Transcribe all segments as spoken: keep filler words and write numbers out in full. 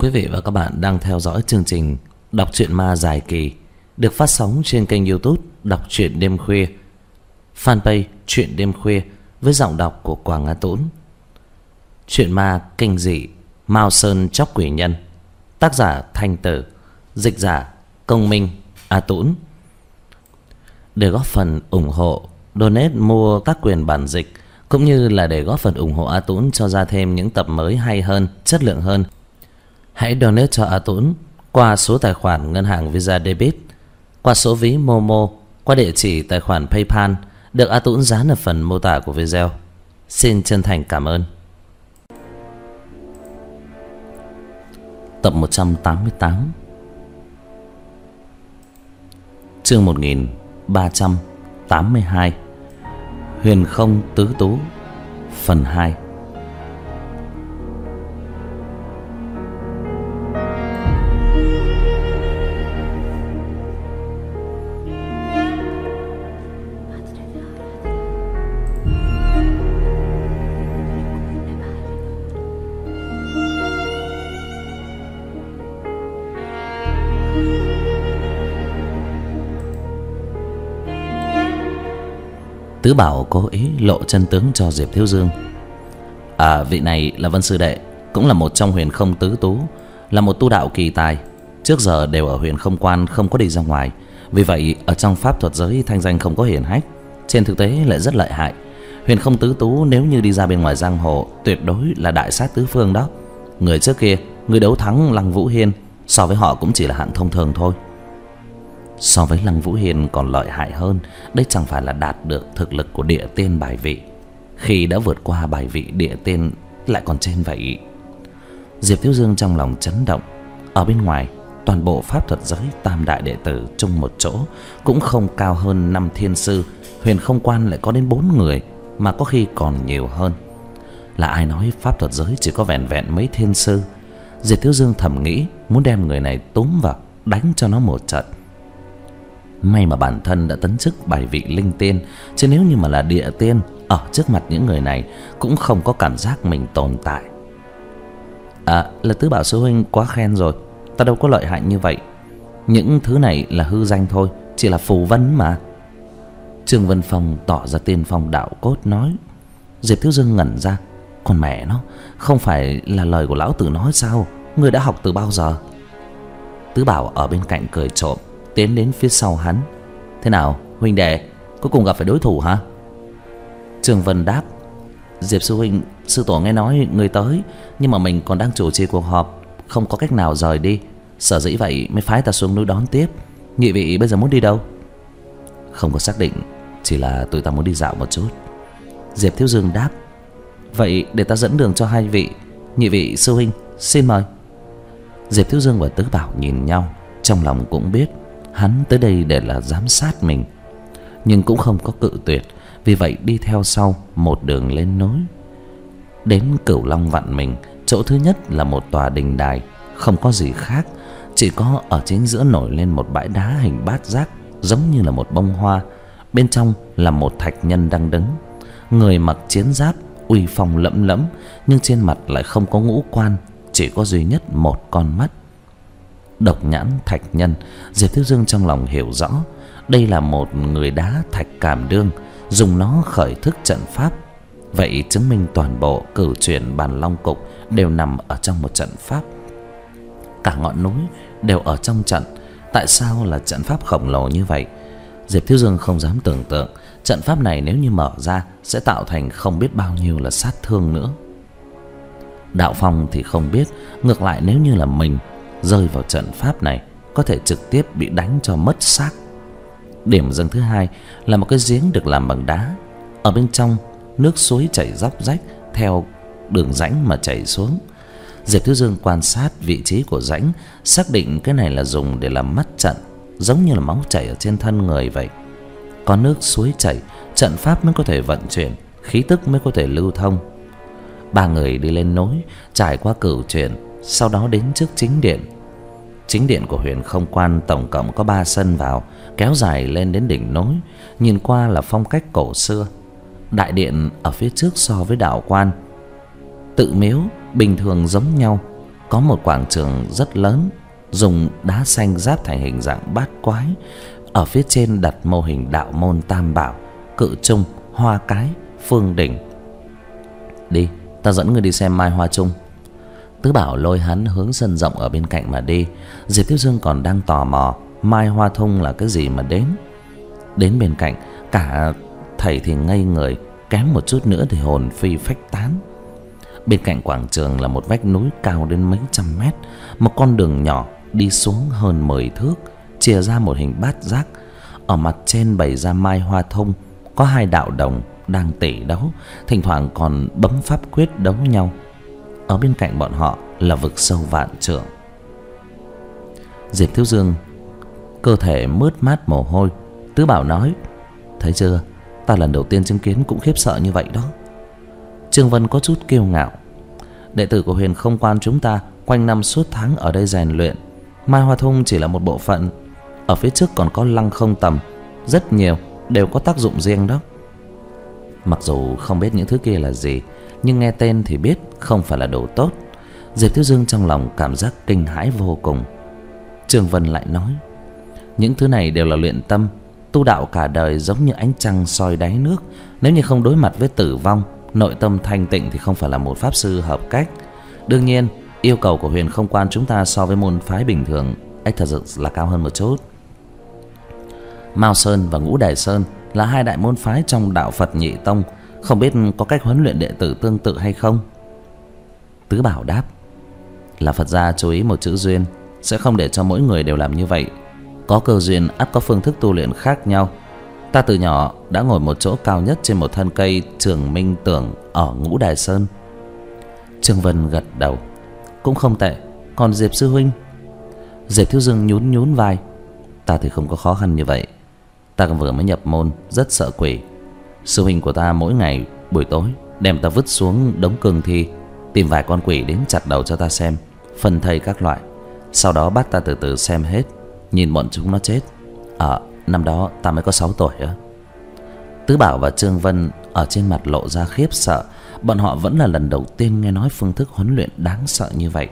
Quý vị và các bạn đang theo dõi chương trình Đọc truyện ma dài kỳ được phát sóng trên kênh YouTube Đọc truyện đêm khuya, fanpage Truyện đêm khuya với giọng đọc của Quảng Á Tũng. Truyện ma kinh dị Mao Sơn Chóc Quỷ Nhân, tác giả Thanh Tử, dịch giả Công Minh, A Tũng. Để góp phần ủng hộ, donate mua tác quyền bản dịch, cũng như là để góp phần ủng hộ A Tũng cho ra thêm những tập mới hay hơn, chất lượng hơn, hãy donate cho A Tũng qua số tài khoản ngân hàng Visa Debit, qua số ví Momo, qua địa chỉ tài khoản PayPal được A Tũng dán ở phần mô tả của video. Xin chân thành cảm ơn. Tập một trăm tám mươi tám, chương một nghìn ba trăm tám mươi hai, Huyền Không Tứ Tú, phần hai. Tứ Bảo cố ý lộ chân tướng cho Diệp Thiếu Dương. À, vị này là Vân sư đệ, cũng là một trong Huyền Không Tứ Tú, là một tu đạo kỳ tài, trước giờ đều ở Huyền Không Quan, không có đi ra ngoài. Vì vậy ở trong pháp thuật giới thanh danh không có hiển hách, trên thực tế lại rất lợi hại. Huyền Không Tứ Tú nếu như đi ra bên ngoài giang hồ, tuyệt đối là đại sát tứ phương đó. Người trước kia, người đấu thắng Lăng Vũ Hiên, so với họ cũng chỉ là hạng thông thường thôi. So với Lăng Vũ Hiên còn lợi hại hơn, đây chẳng phải là đạt được thực lực của địa tiên bài vị, khi đã vượt qua bài vị địa tiên lại còn trên vậy. Diệp Thiếu Dương trong lòng chấn động. Ở bên ngoài, toàn bộ pháp thuật giới tam đại đệ tử chung một chỗ cũng không cao hơn năm thiên sư. Huyền Không Quan lại có đến bốn người, mà có khi còn nhiều hơn. Là ai nói pháp thuật giới chỉ có vẹn vẹn mấy thiên sư? Diệp Thiếu Dương thầm nghĩ muốn đem người này túm vào đánh cho nó một trận. May mà bản thân đã tấn chức bài vị linh tiên, chứ nếu như mà là địa tiên, ở trước mặt những người này cũng không có cảm giác mình tồn tại. À, là Tứ Bảo sư huynh quá khen rồi, ta đâu có lợi hại như vậy. Những thứ này là hư danh thôi, chỉ là phù vân mà. Trương Vân Phong tỏ ra tiên phong đạo cốt nói. Diệp Thiếu Dương ngẩn ra, còn mẹ nó, không phải là lời của lão tử nói sao? Người đã học từ bao giờ? Tứ Bảo ở bên cạnh cười trộm, tiến đến phía sau hắn. Thế nào huynh đệ, cuối cùng gặp phải đối thủ hả? Trương Vân đáp. Diệp sư huynh, sư tổ nghe nói người tới, nhưng mà mình còn đang chủ trì cuộc họp, không có cách nào rời đi, sở dĩ vậy mới phái ta xuống núi đón tiếp. Nhị vị bây giờ muốn đi đâu? Không có xác định, chỉ là tụi ta muốn đi dạo một chút. Diệp Thiếu Dương đáp. Vậy để ta dẫn đường cho hai vị. Nhị vị sư huynh, xin mời. Diệp Thiếu Dương và Tứ Bảo nhìn nhau, trong lòng cũng biết hắn tới đây để là giám sát mình, nhưng cũng không có cự tuyệt. Vì vậy đi theo sau một đường lên núi. Đến Cửu Long Vạn Mình, chỗ thứ nhất là một tòa đình đài, không có gì khác, chỉ có ở chính giữa nổi lên một bãi đá hình bát giác, giống như là một bông hoa. Bên trong là một thạch nhân đang đứng, người mặc chiến giáp, uy phong lẫm lẫm, nhưng trên mặt lại không có ngũ quan, chỉ có duy nhất một con mắt. Độc nhãn thạch nhân. Diệp Thiếu Dương trong lòng hiểu rõ, đây là một người đá thạch cảm đương, dùng nó khởi thức trận pháp. Vậy chứng minh toàn bộ cửu chuyển bàn long cục đều nằm ở trong một trận pháp. Cả ngọn núi đều ở trong trận. Tại sao là trận pháp khổng lồ như vậy? Diệp Thiếu Dương không dám tưởng tượng trận pháp này nếu như mở ra sẽ tạo thành không biết bao nhiêu là sát thương nữa. Đạo Phong thì không biết, ngược lại nếu như là mình rơi vào trận pháp này, có thể trực tiếp bị đánh cho mất xác. Điểm dừng thứ hai là một cái giếng được làm bằng đá. Ở bên trong nước suối chảy róc rách theo đường rãnh mà chảy xuống. Diệp Thiếu Dương quan sát vị trí của rãnh, xác định cái này là dùng để làm mắt trận, giống như là máu chảy ở trên thân người vậy. Có nước suối chảy, trận pháp mới có thể vận chuyển, khí tức mới có thể lưu thông. Ba người đi lên núi, trải qua cửu chuyển, sau đó đến trước chính điện. Chính điện của Huyền Không Quan tổng cộng có ba sân vào, kéo dài lên đến đỉnh núi, nhìn qua là phong cách cổ xưa. Đại điện ở phía trước so với đạo quan, tự miếu bình thường giống nhau, có một quảng trường rất lớn, dùng đá xanh ráp thành hình dạng bát quái. Ở phía trên đặt mô hình đạo môn tam bảo, cự trung, hoa cái, phương đỉnh. Đi, ta dẫn ngươi đi xem mai hoa chung. Tứ Bảo lôi hắn hướng sân rộng ở bên cạnh mà đi. Diệp Thiếu Dương còn đang tò mò mai hoa thung là cái gì mà đến. Đến bên cạnh, cả thầy thì ngây người, kém một chút nữa thì hồn phi phách tán. Bên cạnh quảng trường là một vách núi cao đến mấy trăm mét. Một con đường nhỏ đi xuống hơn mười thước, chia ra một hình bát giác. Ở mặt trên bày ra mai hoa thung, có hai đạo đồng đang tỉ đấu, thỉnh thoảng còn bấm pháp quyết đấu nhau. Ở bên cạnh bọn họ là vực sâu vạn trượng. Diệp Thiếu Dương cơ thể mướt mát mồ hôi. Tứ Bảo nói: thấy chưa, ta lần đầu tiên chứng kiến cũng khiếp sợ như vậy đó. Trương Vân có chút kiêu ngạo: đệ tử của Huyền Không Quan chúng ta quanh năm suốt tháng ở đây rèn luyện, mai hoa thung chỉ là một bộ phận. Ở phía trước còn có lăng không tầm, rất nhiều đều có tác dụng riêng đó. Mặc dù không biết những thứ kia là gì, nhưng nghe tên thì biết không phải là đồ tốt. Diệp Thiếu Dương trong lòng cảm giác kinh hãi vô cùng. Trương Vân lại nói: những thứ này đều là luyện tâm. Tu đạo cả đời giống như ánh trăng soi đáy nước. Nếu như không đối mặt với tử vong, nội tâm thanh tịnh thì không phải là một pháp sư hợp cách. Đương nhiên, yêu cầu của Huyền Không Quan chúng ta so với môn phái bình thường ấy thật sự là cao hơn một chút. Mao Sơn và Ngũ Đài Sơn là hai đại môn phái trong đạo Phật Nhị Tông, không biết có cách huấn luyện đệ tử tương tự hay không? Tứ Bảo đáp: là Phật gia chú ý một chữ duyên, sẽ không để cho mỗi người đều làm như vậy. Có cơ duyên ắt có phương thức tu luyện khác nhau. Ta từ nhỏ đã ngồi một chỗ cao nhất trên một thân cây Trường Minh Tưởng ở Ngũ Đài Sơn. Trương Vân gật đầu: cũng không tệ. Còn Diệp sư huynh? Diệp Thiếu Dương nhún nhún vai: ta thì không có khó khăn như vậy. Ta vừa mới nhập môn, rất sợ quỷ. Sư huynh của ta mỗi ngày buổi tối đem ta vứt xuống đống cương thi, tìm vài con quỷ đến chặt đầu cho ta xem, phân thây các loại. Sau đó bắt ta từ từ xem hết, nhìn bọn chúng nó chết. Ở năm đó ta mới có sáu tuổi á. Tứ Bảo và Trương Vân ở trên mặt lộ ra khiếp sợ. Bọn họ vẫn là lần đầu tiên nghe nói phương thức huấn luyện đáng sợ như vậy.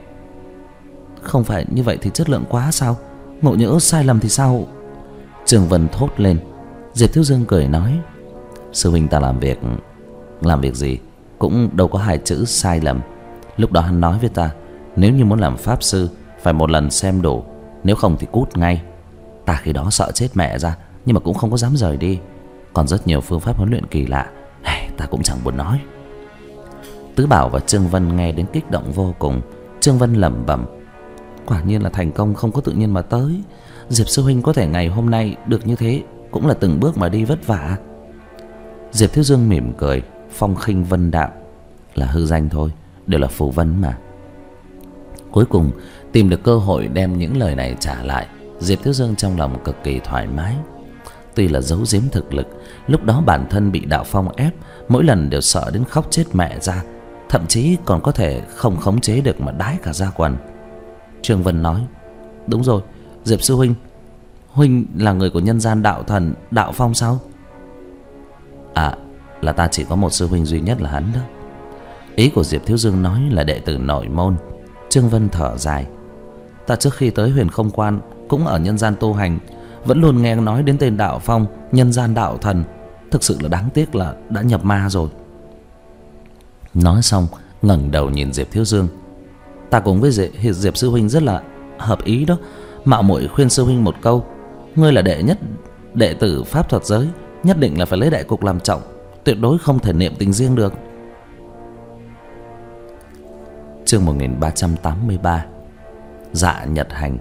Không phải như vậy thì chất lượng quá sao? Ngộ nhỡ sai lầm thì sao? Trương Vân thốt lên. Diệp Thiếu Dương cười nói: sư huynh ta làm việc Làm việc gì cũng đâu có hai chữ sai lầm. Lúc đó hắn nói với ta, nếu như muốn làm pháp sư phải một lần xem đủ, nếu không thì cút ngay. Ta khi đó sợ chết mẹ ra, nhưng mà cũng không có dám rời đi. Còn rất nhiều phương pháp huấn luyện kỳ lạ, ta cũng chẳng buồn nói. Tứ Bảo và Trương Vân nghe đến kích động vô cùng. Trương Vân lẩm bẩm: quả nhiên là thành công không có tự nhiên mà tới. Diệp sư huynh có thể ngày hôm nay được như thế cũng là từng bước mà đi vất vả. Diệp Thiếu Dương mỉm cười: phong khinh vân đạo là hư danh thôi, đều là phù vân mà. Cuối cùng tìm được cơ hội đem những lời này trả lại, Diệp Thiếu Dương trong lòng cực kỳ thoải mái. Tuy là giấu giếm thực lực, lúc đó bản thân bị đạo phong ép, mỗi lần đều sợ đến khóc chết mẹ ra, thậm chí còn có thể không khống chế được mà đái cả da quần. Trương Vân nói: đúng rồi, Diệp sư huynh, huynh là người của nhân gian đạo thần đạo phong sao? À, là ta chỉ có một sư huynh duy nhất là hắn đó. Ý của Diệp Thiếu Dương nói là đệ tử nội môn. Trương Vân thở dài: ta trước khi tới Huyền Không Quan cũng ở nhân gian tu hành, vẫn luôn nghe nói đến tên đạo phong, nhân gian đạo thần. Thực sự là đáng tiếc là đã nhập ma rồi. Nói xong ngẩng đầu nhìn Diệp Thiếu Dương: ta cùng với Diệp, Diệp sư huynh rất là hợp ý đó. Mạo muội khuyên sư huynh một câu, ngươi là đệ nhất đệ tử pháp thuật giới, nhất định là phải lấy đại cục làm trọng, tuyệt đối không thể niệm tình riêng được. Chương một nghìn ba trăm tám mươi ba. Dạ Nhật Hành.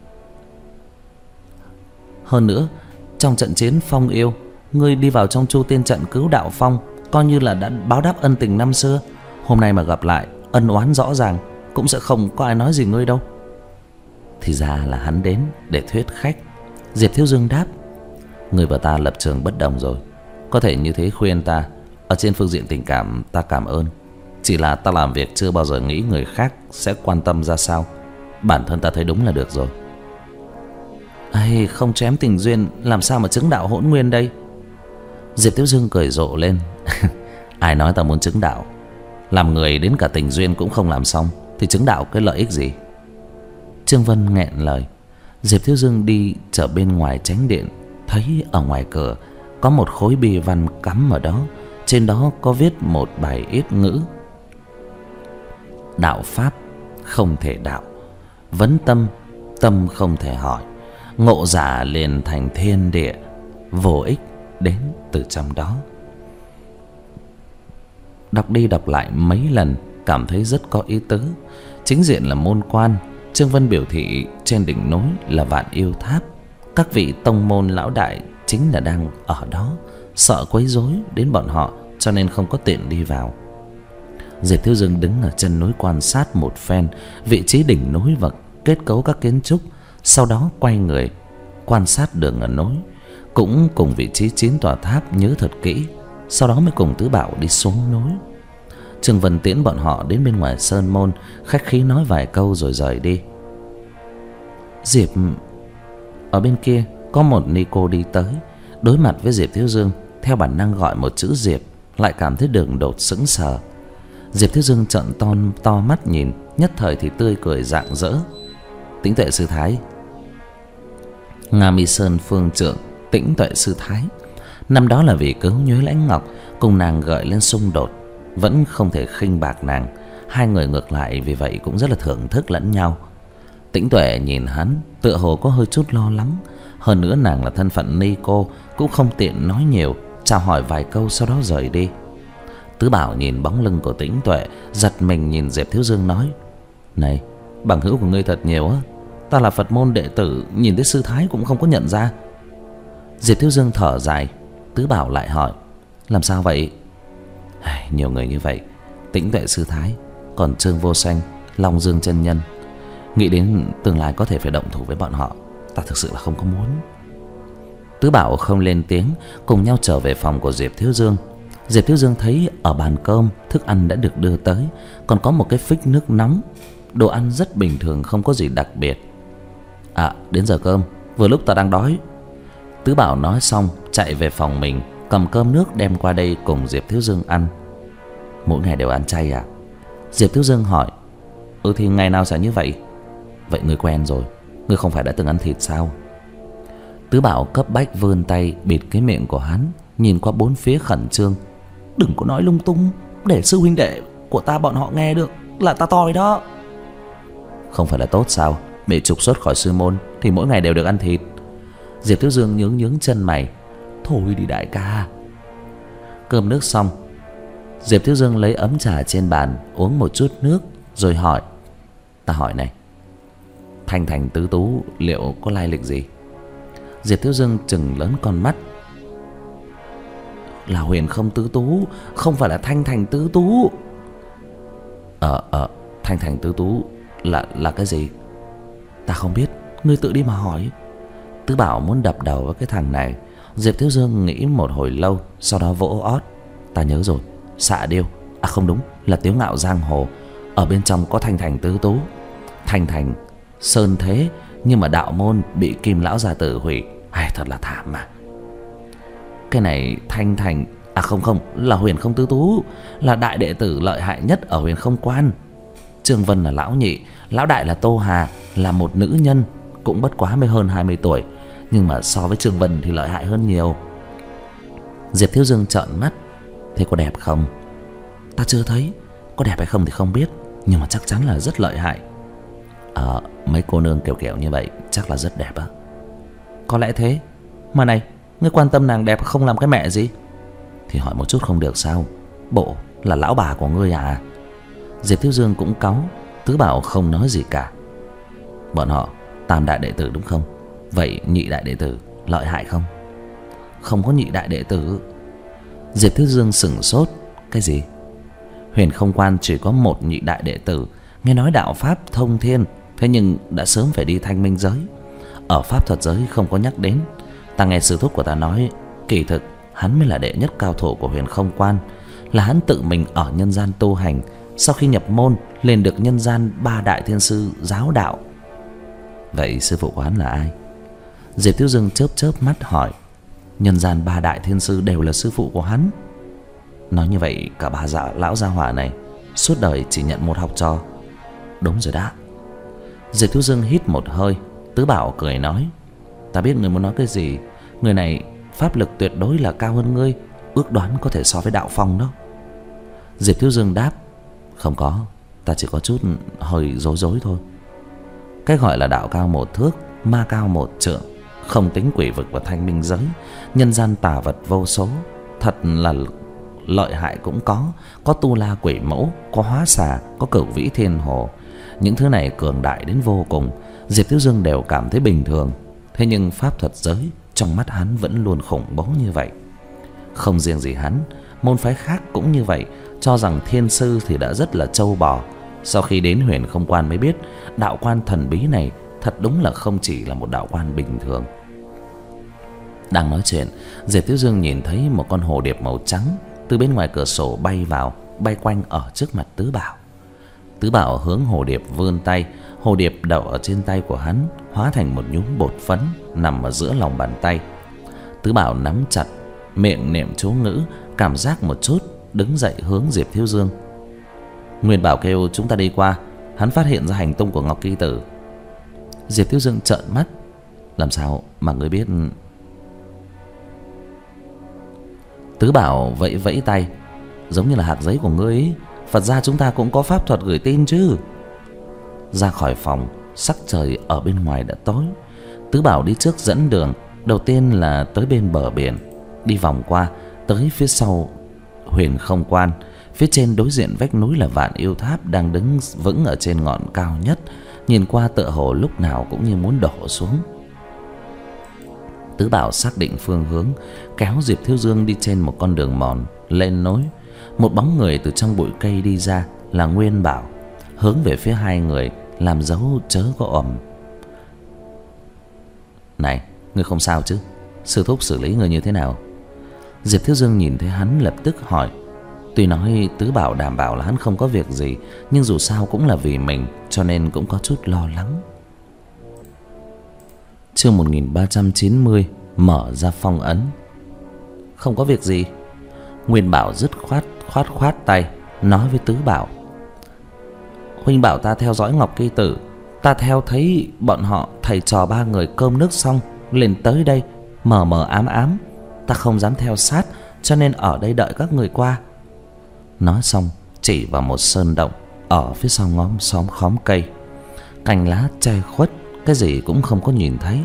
Hơn nữa, trong trận chiến Phong Yêu, ngươi đi vào trong Chu Tiên trận cứu đạo phong, coi như là đã báo đáp ân tình năm xưa. Hôm nay mà gặp lại, ân oán rõ ràng, cũng sẽ không có ai nói gì ngươi đâu. Thì ra là hắn đến để thuyết khách. Diệp Thiếu Dương đáp: ngươi và ta lập trường bất đồng rồi, có thể như thế khuyên ta. Ở trên phương diện tình cảm ta cảm ơn, chỉ là ta làm việc chưa bao giờ nghĩ người khác sẽ quan tâm ra sao. Bản thân ta thấy đúng là được rồi. Ây, không chém tình duyên làm sao mà chứng đạo hỗn nguyên đây? Diệp Thiếu Dương cười rộ lên: ai nói ta muốn chứng đạo? Làm người đến cả tình duyên cũng không làm xong, thì chứng đạo cái lợi ích gì? Trương Vân nghẹn lời. Diệp Thiếu Dương đi trở bên ngoài chánh điện, thấy ở ngoài cửa có một khối bì văn cắm ở đó. Trên đó có viết một bài yết ngữ: đạo pháp không thể đạo, vấn tâm, tâm không thể hỏi, ngộ giả liền thành thiên địa, vô ích đến từ trong đó. Đọc đi đọc lại mấy lần, cảm thấy rất có ý tứ. Chính diện là môn quan, Trương Vân biểu thị trên đỉnh núi là Vạn Yêu Tháp. Các vị tông môn lão đại chính là đang ở đó, sợ quấy rối đến bọn họ cho nên không có tiện đi vào. Diệp Thiếu Dương đứng ở chân núi quan sát một phen vị trí đỉnh núi và kết cấu các kiến trúc, sau đó quay người quan sát đường ở núi, cũng cùng vị trí chín tòa tháp nhớ thật kỹ, sau đó mới cùng Tứ Bảo đi xuống núi. Trương Vân tiễn bọn họ đến bên ngoài sơn môn, khách khí nói vài câu rồi rời đi. Diệp, ở bên kia có một ni cô đi tới, đối mặt với Diệp Thiếu Dương, theo bản năng gọi một chữ Diệp, lại cảm thấy đường đột sững sờ. Diệp Thiếu Dương trợn to to mắt nhìn, nhất thời thì tươi cười rạng rỡ. Tĩnh Tuệ sư thái. Nga Mi Sơn phương trượng Tĩnh Tuệ sư thái. Năm đó là vì cớ Nhuế Lãnh Ngọc cùng nàng gợi lên xung đột, vẫn không thể khinh bạc nàng. Hai người ngược lại vì vậy cũng rất là thưởng thức lẫn nhau. Tĩnh Tuệ nhìn hắn tựa hồ có hơi chút lo lắng. Hơn nữa nàng là thân phận ni cô, cũng không tiện nói nhiều, chào hỏi vài câu sau đó rời đi. Tứ Bảo nhìn bóng lưng của Tĩnh Tuệ, giật mình nhìn Diệp Thiếu Dương nói: Này, bằng hữu của ngươi thật nhiều á, ta là Phật môn đệ tử, nhìn thấy sư thái cũng không có nhận ra. Diệp Thiếu Dương thở dài. Tứ Bảo lại hỏi: Làm sao vậy? Nhiều người như vậy, Tĩnh Tuệ sư thái, còn Trương Vô Sanh, Long Dương chân nhân, nghĩ đến tương lai có thể phải động thủ với bọn họ, ta thực sự là không có muốn. Tứ Bảo không lên tiếng, cùng nhau trở về phòng của Diệp Thiếu Dương. Diệp Thiếu Dương thấy ở bàn cơm thức ăn đã được đưa tới, còn có một cái phích nước nóng. Đồ ăn rất bình thường, không có gì đặc biệt. À, đến giờ cơm, vừa lúc ta đang đói. Tứ Bảo nói xong chạy về phòng mình, cầm cơm nước đem qua đây cùng Diệp Thiếu Dương ăn. Mỗi ngày đều ăn chay à? Diệp Thiếu Dương hỏi. Ừ thì ngày nào sẽ như vậy. Vậy ngươi quen rồi, ngươi không phải đã từng ăn thịt sao? Tứ Bảo cấp bách vươn tay bịt cái miệng của hắn, nhìn qua bốn phía khẩn trương. Đừng có nói lung tung, để sư huynh đệ của ta bọn họ nghe được là ta toi đó. Không phải là tốt sao? Bị trục xuất khỏi sư môn thì mỗi ngày đều được ăn thịt. Diệp Thiếu Dương nhướng nhướng chân mày. Thôi đi đại ca. Cơm nước xong, Diệp Thiếu Dương lấy ấm trà trên bàn, uống một chút nước rồi hỏi. Ta hỏi này, Thanh Thành Tứ Tú liệu có lai lịch gì? Diệp Thiếu Dương trừng lớn con mắt. Là Huyền Không Tứ Tú, không phải là Thanh Thành Tứ Tú. Ờ ờ Thanh Thành Tứ Tú là là cái gì? Ta không biết, ngươi tự đi mà hỏi. Tứ Bảo muốn đập đầu với cái thằng này. Diệp Thiếu Dương nghĩ một hồi lâu, sau đó vỗ ót. Ta nhớ rồi, Xạ Điêu. À không đúng, là Tiếu Ngạo Giang Hồ. Ở bên trong có Thanh Thành Tứ Tú. Thanh Thành sơn thế, nhưng mà đạo môn bị Kim Lão gia tử hủy. Ai, thật là thảm mà. Cái này Thanh Thành, à không không, là Huyền Không Tứ Tú, là đại đệ tử lợi hại nhất ở Huyền Không Quan. Trương Vân là lão nhị, lão đại là Tô Hà, là một nữ nhân, cũng bất quá mới hơn hai mươi tuổi, nhưng mà so với Trương Vân thì lợi hại hơn nhiều. Diệp Thiếu Dương trợn mắt. Thế có đẹp không? Ta chưa thấy. Có đẹp hay không thì không biết, nhưng mà chắc chắn là rất lợi hại. Ờ, mấy cô nương kiểu kiểu như vậy chắc là rất đẹp á. Có lẽ thế. Mà này, ngươi quan tâm nàng đẹp không làm cái mẹ gì? Thì hỏi một chút không được sao? Bộ là lão bà của ngươi à? Diệp Thiếu Dương cũng cáu. Tứ Bảo không nói gì cả. Bọn họ tam đại đệ tử đúng không? Vậy nhị đại đệ tử lợi hại không? Không có nhị đại đệ tử. Diệp Thiếu Dương sửng sốt. Cái gì? Huyền Không Quan chỉ có một nhị đại đệ tử. Nghe nói đạo pháp thông thiên, thế nhưng đã sớm phải đi thanh minh giới. Ở pháp thuật giới không có nhắc đến. Ta nghe sư thúc của ta nói, kỳ thực hắn mới là đệ nhất cao thủ của Huyền Không Quan. Là hắn tự mình ở nhân gian tu hành, sau khi nhập môn lên được nhân gian ba đại thiên sư giáo đạo. Vậy sư phụ của hắn là ai? Diệp Thiếu Dương chớp chớp mắt hỏi. Nhân gian ba đại thiên sư đều là sư phụ của hắn. Nói như vậy cả ba dạ lão gia hỏa này suốt đời chỉ nhận một học trò. Đúng rồi đó. Diệp Thiếu Dương hít một hơi. Tứ Bảo cười nói: Ta biết ngươi muốn nói cái gì. Người này pháp lực tuyệt đối là cao hơn ngươi, ước đoán có thể so với Đạo Phong đó. Diệp Thiếu Dương đáp: Không có, ta chỉ có chút hơi rối rối thôi. Cái gọi là đạo cao một thước, ma cao một trượng, không tính quỷ vực và thanh minh giới, nhân gian tà vật vô số. Thật là lợi hại cũng có. Có tu la quỷ mẫu, có hóa xà, có cửu vĩ thiên hồ. Những thứ này cường đại đến vô cùng, Diệp Thiếu Dương đều cảm thấy bình thường. Thế nhưng pháp thuật giới trong mắt hắn vẫn luôn khủng bố như vậy. Không riêng gì hắn, môn phái khác cũng như vậy, cho rằng thiên sư thì đã rất là trâu bò. Sau khi đến Huyền Không Quan mới biết, đạo quan thần bí này thật đúng là không chỉ là một đạo quan bình thường. Đang nói chuyện, Diệp Thiếu Dương nhìn thấy một con hồ điệp màu trắng từ bên ngoài cửa sổ bay vào, bay quanh ở trước mặt Tứ Bảo. Tứ Bảo hướng hồ điệp vươn tay, hồ điệp đậu ở trên tay của hắn, hóa thành một nhúm bột phấn nằm ở giữa lòng bàn tay. Tứ Bảo nắm chặt, miệng niệm chú ngữ, cảm giác một chút, đứng dậy hướng Diệp Thiếu Dương. Nguyên Bảo kêu chúng ta đi qua, hắn phát hiện ra hành tung của Ngọc Kỳ Tử. Diệp Thiếu Dương trợn mắt: Làm sao mà ngươi biết? Tứ Bảo vẫy vẫy tay, giống như là hạt giấy của ngươi ấy. Phật gia chúng ta cũng có pháp thuật gửi tin chứ. Ra khỏi phòng, sắc trời ở bên ngoài đã tối. Tứ Bảo đi trước dẫn đường. Đầu tiên là tới bên bờ biển, đi vòng qua, tới phía sau Huyền Không Quan. Phía trên đối diện vách núi là Vạn Yêu Tháp đang đứng vững ở trên ngọn cao nhất, nhìn qua tựa hồ lúc nào cũng như muốn đổ xuống. Tứ Bảo xác định phương hướng, kéo Diệp Thiếu Dương đi trên một con đường mòn lên núi. Một bóng người từ trong bụi cây đi ra, là Nguyên Bảo, hướng về phía hai người làm dấu chớ có ầm. Này, ngươi không sao chứ? Sư thúc xử lý ngươi như thế nào? Diệp Thiếu Dương nhìn thấy hắn lập tức hỏi. Tuy nói Tứ Bảo đảm bảo là hắn không có việc gì, nhưng dù sao cũng là vì mình, cho nên cũng có chút lo lắng. Chương một nghìn ba trăm chín mươi, mở ra phong ấn. Không có việc gì. Nguyên Bảo dứt khoát khoát khoát tay, nói với Tứ Bảo: Huynh bảo ta theo dõi Ngọc Kỳ Tử, ta theo thấy bọn họ thầy trò ba người cơm nước xong liền tới đây, mờ mờ ám ám. Ta không dám theo sát, cho nên ở đây đợi các người qua. Nói xong chỉ vào một sơn động ở phía sau ngóm xóm khóm cây, cành lá che khuất, cái gì cũng không có nhìn thấy.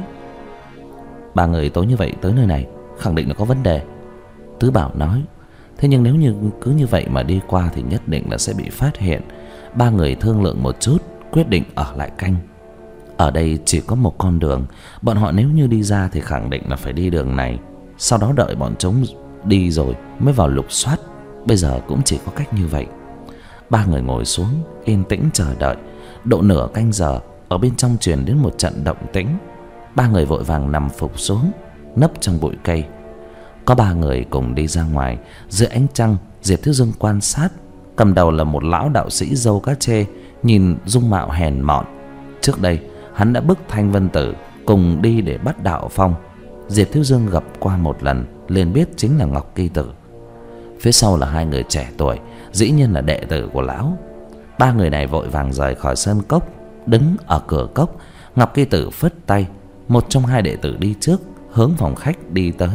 Ba người tối như vậy tới nơi này, khẳng định là có vấn đề, Tứ Bảo nói. Thế nhưng nếu như cứ như vậy mà đi qua thì nhất định là sẽ bị phát hiện. Ba người thương lượng một chút, quyết định ở lại canh. Ở đây chỉ có một con đường, bọn họ nếu như đi ra thì khẳng định là phải đi đường này, sau đó đợi bọn chúng đi rồi mới vào lục soát. Bây giờ cũng chỉ có cách như vậy. Ba người ngồi xuống yên tĩnh chờ đợi. Độ nửa canh giờ, ở bên trong truyền đến một trận động tĩnh. Ba người vội vàng nằm phục xuống, nấp trong bụi cây. Có ba người cùng đi ra ngoài. Dưới ánh trăng, Diệp Thiếu Dương quan sát. Cầm đầu là một lão đạo sĩ râu cá chê, nhìn dung mạo hèn mọn. Trước đây hắn đã bức Thanh Vân Tử cùng đi để bắt Đạo Phong. Diệp Thiếu Dương gặp qua một lần, liền biết chính là Ngọc Kỳ Tử. Phía sau là hai người trẻ tuổi, dĩ nhiên là đệ tử của lão. Ba người này vội vàng rời khỏi sân cốc, đứng ở cửa cốc. Ngọc Kỳ Tử phất tay, một trong hai đệ tử đi trước, hướng phòng khách đi tới.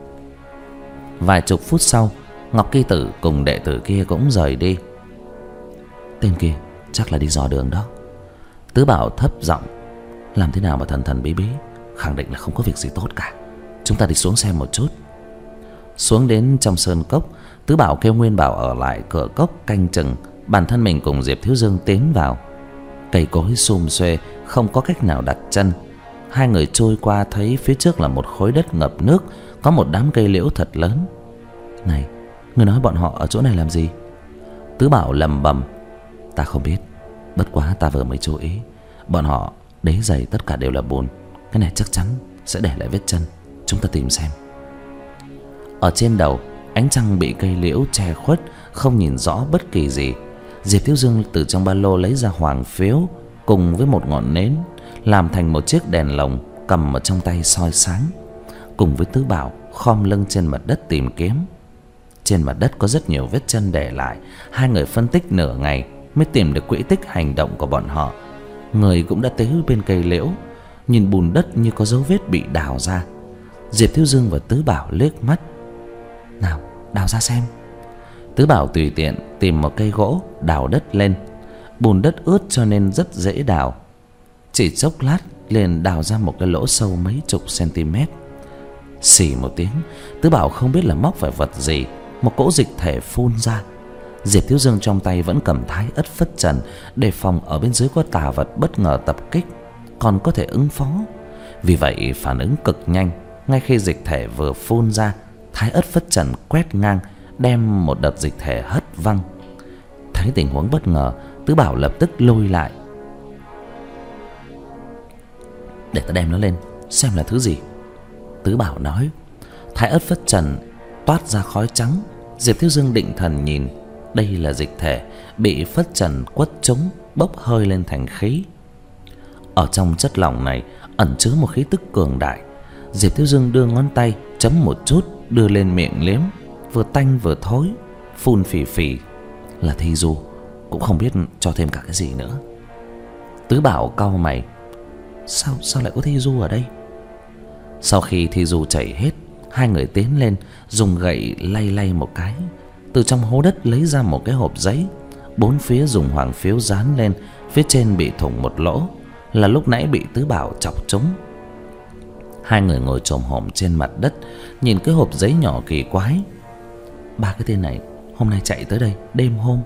Vài chục phút sau, Ngọc Kỳ Tử cùng đệ tử kia cũng rời đi. Tên kia chắc là đi dò đường đó. Tứ Bảo thấp giọng: Làm thế nào mà thần thần bí bí, khẳng định là không có việc gì tốt cả. Chúng ta đi xuống xem một chút. Xuống đến trong sơn cốc, Tứ Bảo kêu Nguyên Bảo ở lại cửa cốc canh chừng, bản thân mình cùng Diệp Thiếu Dương tiến vào. Cây cối sum xuê, không có cách nào đặt chân. Hai người trôi qua thấy phía trước là một khối đất ngập nước, có một đám cây liễu thật lớn. Này, ngươi nói bọn họ ở chỗ này làm gì? Tứ Bảo lầm bầm: Ta không biết, bất quá ta vừa mới chú ý, bọn họ đế giày tất cả đều là bùn. Cái này chắc chắn sẽ để lại vết chân. Chúng ta tìm xem. Ở trên đầu, ánh trăng bị cây liễu che khuất, không nhìn rõ bất kỳ gì. Diệp Thiếu Dương từ trong ba lô lấy ra hoàng phiếu cùng với một ngọn nến, làm thành một chiếc đèn lồng, cầm ở trong tay soi sáng. Cùng với Tứ Bảo khom lưng trên mặt đất tìm kiếm. Trên mặt đất có rất nhiều vết chân để lại. Hai người phân tích nửa ngày, mới tìm được quỹ tích hành động của bọn họ. Người cũng đã tới bên cây liễu, nhìn bùn đất như có dấu vết bị đào ra. Diệp Thiếu Dương và Tứ Bảo liếc mắt. Nào, đào ra xem. Tứ Bảo tùy tiện tìm một cây gỗ đào đất lên. Bùn đất ướt cho nên rất dễ đào. Chỉ chốc lát liền đào ra một cái lỗ sâu mấy chục cm. Xì một tiếng, Tứ Bảo không biết là móc phải vật gì, một cỗ dịch thể phun ra. Diệp Thiếu Dương trong tay vẫn cầm thái ất phất trần, đề phòng ở bên dưới có tà vật bất ngờ tập kích, còn có thể ứng phó. Vì vậy phản ứng cực nhanh. Ngay khi dịch thể vừa phun ra, thái ất phất trần quét ngang, đem một đợt dịch thể hất văng. Thấy tình huống bất ngờ, Tứ Bảo lập tức lôi lại. Để ta đem nó lên xem là thứ gì. Tứ Bảo nói. Thái ất phất trần toát ra khói trắng. Diệp Thiếu Dương định thần nhìn. Đây là dịch thể bị phất trần quất trúng, bốc hơi lên thành khí. Ở trong chất lỏng này ẩn chứa một khí tức cường đại. Diệp Thiếu Dương đưa ngón tay chấm một chút, đưa lên miệng liếm, vừa tanh vừa thối, phun phì phì. Là thi du, cũng không biết cho thêm cả cái gì nữa. Tứ Bảo cau mày. Sao sao lại có thi du ở đây? Sau khi thi du chảy hết, hai người tiến lên, dùng gậy lay lay một cái. Từ trong hố đất lấy ra một cái hộp giấy. Bốn phía dùng hoàng phiếu dán lên. Phía trên bị thủng một lỗ, là lúc nãy bị Tứ Bảo chọc trúng. Hai người ngồi chồm hổm trên mặt đất, nhìn cái hộp giấy nhỏ kỳ quái. Ba cái tên này hôm nay chạy tới đây đêm hôm,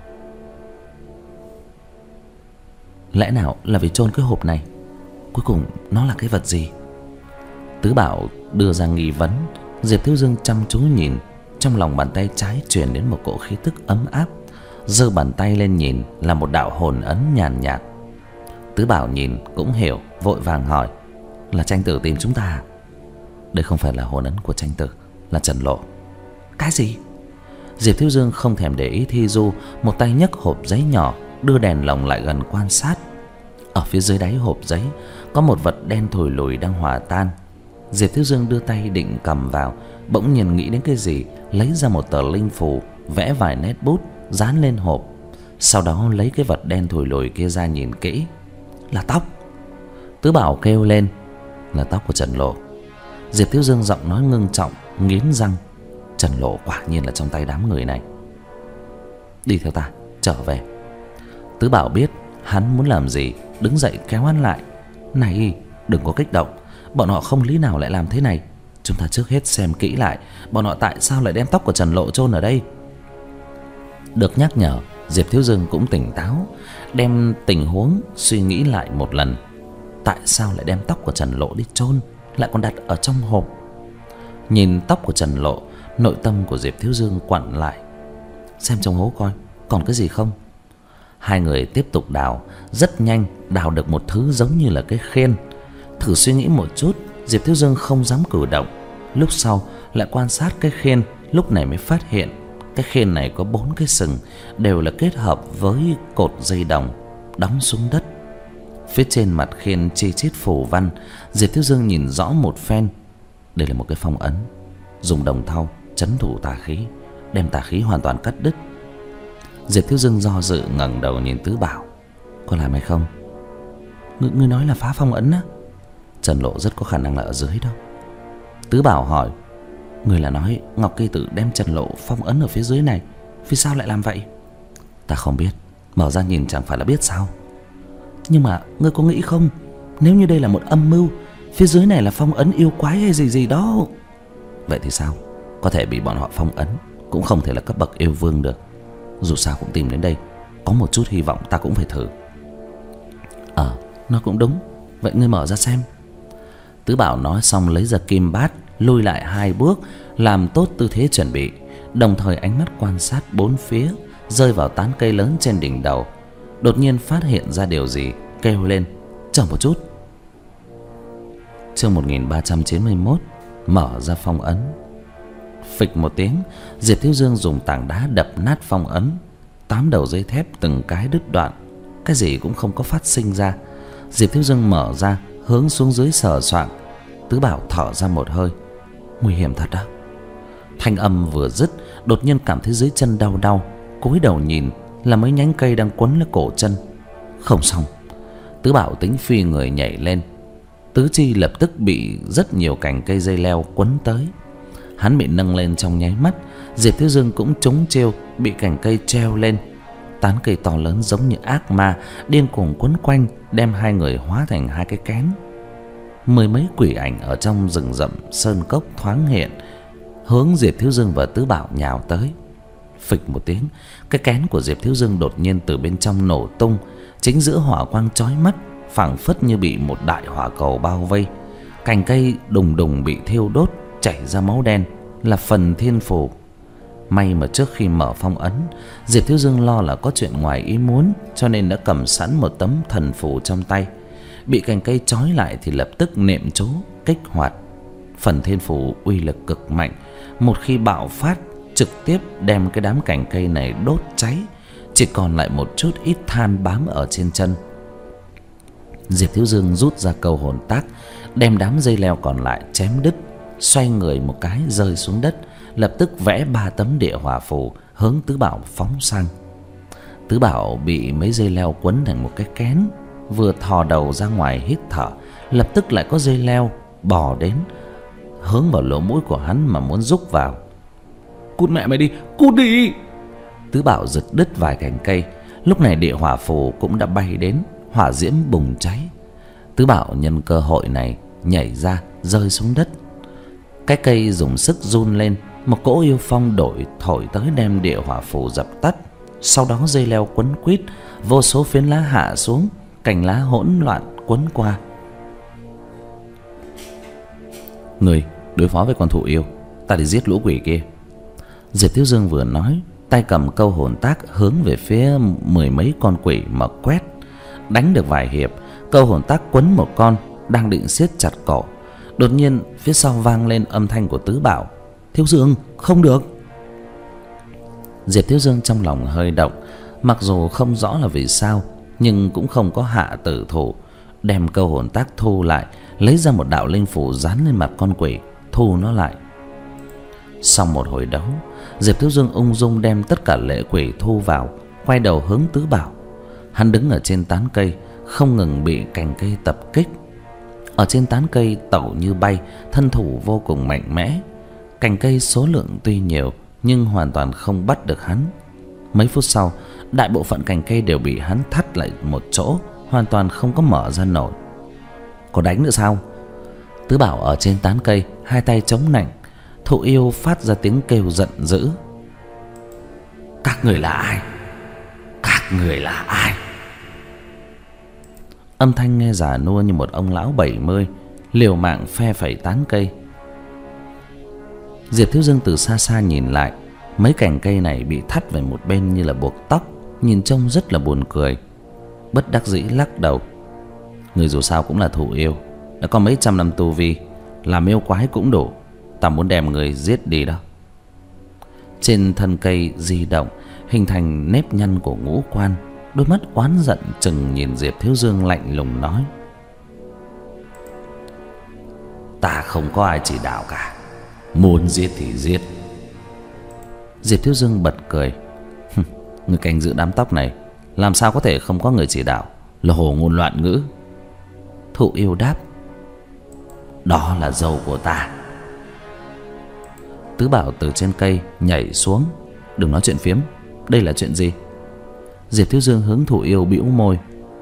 lẽ nào là vì chôn cái hộp này? Cuối cùng nó là cái vật gì? Tứ Bảo đưa ra nghi vấn. Diệp Thiếu Dương chăm chú nhìn. Trong lòng bàn tay trái truyền đến một cỗ khí tức ấm áp. Giơ bàn tay lên nhìn là một đạo hồn ấn nhàn nhạt. Tứ Bảo nhìn cũng hiểu, vội vàng hỏi. Là Tranh Tử tìm chúng ta à? Đây không phải là hồn ấn của Tranh Tử, là Trần Lộ. Cái gì? Diệp Thiếu Dương không thèm để ý thi du, một tay nhấc hộp giấy nhỏ, đưa đèn lồng lại gần quan sát. Ở phía dưới đáy hộp giấy có một vật đen thùi lùi đang hòa tan. Diệp Thiếu Dương đưa tay định cầm vào, bỗng nhiên nghĩ đến cái gì, lấy ra một tờ linh phù, vẽ vài nét bút, dán lên hộp. Sau đó lấy cái vật đen thùi lùi kia ra nhìn kỹ. Là tóc. Tứ Bảo kêu lên. Là tóc của Trần Lộ. Diệp Thiếu Dương giọng nói ngưng trọng, nghiến răng. Trần Lộ quả nhiên là trong tay đám người này. Đi theo ta, trở về. Tứ Bảo biết hắn muốn làm gì, đứng dậy kéo hắn lại. Này, đừng có kích động. Bọn họ không lý nào lại làm thế này. Chúng ta trước hết xem kỹ lại bọn họ tại sao lại đem tóc của Trần Lộ chôn ở đây. Được nhắc nhở, Diệp Thiếu Dương cũng tỉnh táo, đem tình huống suy nghĩ lại một lần. Tại sao lại đem tóc của Trần Lộ đi chôn, lại còn đặt ở trong hộp? Nhìn tóc của Trần Lộ, nội tâm của Diệp Thiếu Dương quặn lại. Xem trong hố coi còn cái gì không. Hai người tiếp tục đào. Rất nhanh đào được một thứ giống như là cái khiên. Thử suy nghĩ một chút, Diệp Thiếu Dương không dám cử động. Lúc sau lại quan sát cái khiên, lúc này mới phát hiện cái khiên này có bốn cái sừng, đều là kết hợp với cột dây đồng đóng xuống đất. Phía trên mặt khiên chi chít phù văn. Diệp Thiếu Dương nhìn rõ một phen. Đây là một cái phong ấn, dùng đồng thau trấn thủ tà khí, đem tà khí hoàn toàn cắt đứt. Diệp Thiếu Dương do dự ngẩng đầu nhìn Tứ Bảo. Có làm hay không? Ngươi, ngươi nói là phá phong ấn á? Trần Lộ rất có khả năng là ở dưới đâu. Tứ Bảo hỏi. Ngươi là nói Ngọc Kỳ Tử đem Trần Lộ phong ấn ở phía dưới này, vì sao lại làm vậy? Ta không biết, mở ra nhìn chẳng phải là biết sao. Nhưng mà ngươi có nghĩ không, nếu như đây là một âm mưu, phía dưới này là phong ấn yêu quái hay gì gì đó. Vậy thì sao? Có thể bị bọn họ phong ấn, cũng không thể là cấp bậc yêu vương được. Dù sao cũng tìm đến đây, có một chút hy vọng ta cũng phải thử. Ờ, nó cũng đúng. Vậy ngươi mở ra xem. Tứ Bảo nói xong lấy ra kim bát, lùi lại hai bước, làm tốt tư thế chuẩn bị, đồng thời ánh mắt quan sát bốn phía, rơi vào tán cây lớn trên đỉnh đầu. Đột nhiên phát hiện ra điều gì, kêu lên. Chờ một chút. Chương một nghìn ba trăm chín mươi mốt. Mở ra phong ấn. Phịch một tiếng, Diệp Thiếu Dương dùng tảng đá đập nát phong ấn. Tám đầu dây thép từng cái đứt đoạn, cái gì cũng không có phát sinh ra. Diệp Thiếu Dương mở ra, hướng xuống dưới sờ soạng. Tứ Bảo thở ra một hơi. Nguy hiểm thật đó. Thanh âm vừa dứt, đột nhiên cảm thấy dưới chân đau đau, cúi đầu nhìn là mấy nhánh cây đang quấn lấy cổ chân. Không xong, Tứ Bảo tính phi người nhảy lên, tứ chi lập tức bị rất nhiều cành cây dây leo quấn tới. Hắn bị nâng lên trong nháy mắt, Diệp Thiếu Dương cũng trúng chiêu, bị cành cây treo lên. Tán cây to lớn giống như ác ma điên cuồng quấn quanh, đem hai người hóa thành hai cái kén. Mười mấy quỷ ảnh ở trong rừng rậm sơn cốc thoáng hiện, hướng Diệp Thiếu Dương và Tứ Bảo nhào tới. Phịch một tiếng, cái kén của Diệp Thiếu Dương đột nhiên từ bên trong nổ tung, chính giữa hỏa quang chói mắt, phảng phất như bị một đại hỏa cầu bao vây. Cành cây đùng đùng bị thiêu đốt, chảy ra máu đen, là phần thiên phù. May mà trước khi mở phong ấn, Diệp Thiếu Dương lo là có chuyện ngoài ý muốn, cho nên đã cầm sẵn một tấm thần phù trong tay. Bị cành cây trói lại thì lập tức niệm chú kích hoạt. Phần thiên phù uy lực cực mạnh, một khi bạo phát trực tiếp đem cái đám cành cây này đốt cháy, chỉ còn lại một chút ít than bám ở trên chân. Diệp Thiếu Dương rút ra câu hồn tác, đem đám dây leo còn lại chém đứt, xoay người một cái rơi xuống đất, lập tức vẽ ba tấm địa hỏa phù hướng Tứ Bảo phóng sang. Tứ Bảo bị mấy dây leo quấn thành một cái kén, vừa thò đầu ra ngoài hít thở, lập tức lại có dây leo bò đến hướng vào lỗ mũi của hắn mà muốn rúc vào. Cút mẹ mày đi, cút đi! Tứ Bảo giật đứt vài cành cây. Lúc này địa hỏa phù cũng đã bay đến, hỏa diễm bùng cháy. Tứ Bảo nhân cơ hội này nhảy ra rơi xuống đất. Cái cây dùng sức run lên, một cỗ yêu phong đổi thổi tới đem địa hỏa phù dập tắt. Sau đó dây leo quấn quýt, vô số phiến lá hạ xuống, cành lá hỗn loạn quấn qua. Người đối phó với con thụ yêu, ta đi giết lũ quỷ kia. Diệp Thiếu Dương vừa nói, tay cầm câu hồn tác hướng về phía mười mấy con quỷ mà quét. Đánh được vài hiệp, câu hồn tác quấn một con đang định siết chặt cổ. Đột nhiên phía sau vang lên âm thanh của Tứ Bảo. Thiếu Dương, không được! Diệp Thiếu Dương trong lòng hơi động, mặc dù không rõ là vì sao, nhưng cũng không có hạ tử thủ. Đem câu hồn tác thu lại, lấy ra một đạo linh phủ dán lên mặt con quỷ, thu nó lại. Sau một hồi đấu, Diệp Thiếu Dương ung dung đem tất cả lệ quỷ thu vào, quay đầu hướng Tứ Bảo. Hắn đứng ở trên tán cây, không ngừng bị cành cây tập kích. Ở trên tán cây tẩu như bay, thân thủ vô cùng mạnh mẽ. Cành cây số lượng tuy nhiều, nhưng hoàn toàn không bắt được hắn. Mấy phút sau, đại bộ phận cành cây đều bị hắn thắt lại một chỗ, hoàn toàn không có mở ra nổi. Có đánh nữa sao? Tứ Bảo ở trên tán cây, hai tay chống nạnh. Thụ yêu phát ra tiếng kêu giận dữ. Các người là ai? Các người là ai? Âm thanh nghe già nua như một ông lão bảy mươi, liều mạng phe phẩy tán cây. Diệp Thiếu Dương từ xa xa nhìn lại, mấy cành cây này bị thắt về một bên như là buộc tóc, nhìn trông rất là buồn cười. Bất đắc dĩ lắc đầu. Người dù sao cũng là thụ yêu, đã có mấy trăm năm tu vi, làm yêu quái cũng đủ. Ta muốn đem người giết đi đó. Trên thân cây di động, hình thành nếp nhăn của ngũ quan. Đôi mắt oán giận chừng nhìn Diệp Thiếu Dương, lạnh lùng nói: Ta không có ai chỉ đạo cả, muốn giết thì giết. Diệp Thiếu Dương bật cười. Người canh giữ đám tóc này, làm sao có thể không có người chỉ đạo, là hồ ngôn loạn ngữ. Thụ yêu đáp: Đó là dâu của ta. Tứ Bảo từ trên cây nhảy xuống. Đừng nói chuyện phiếm, đây là chuyện gì? Diệp Thiếu Dương hướng thụ yêu bĩu môi.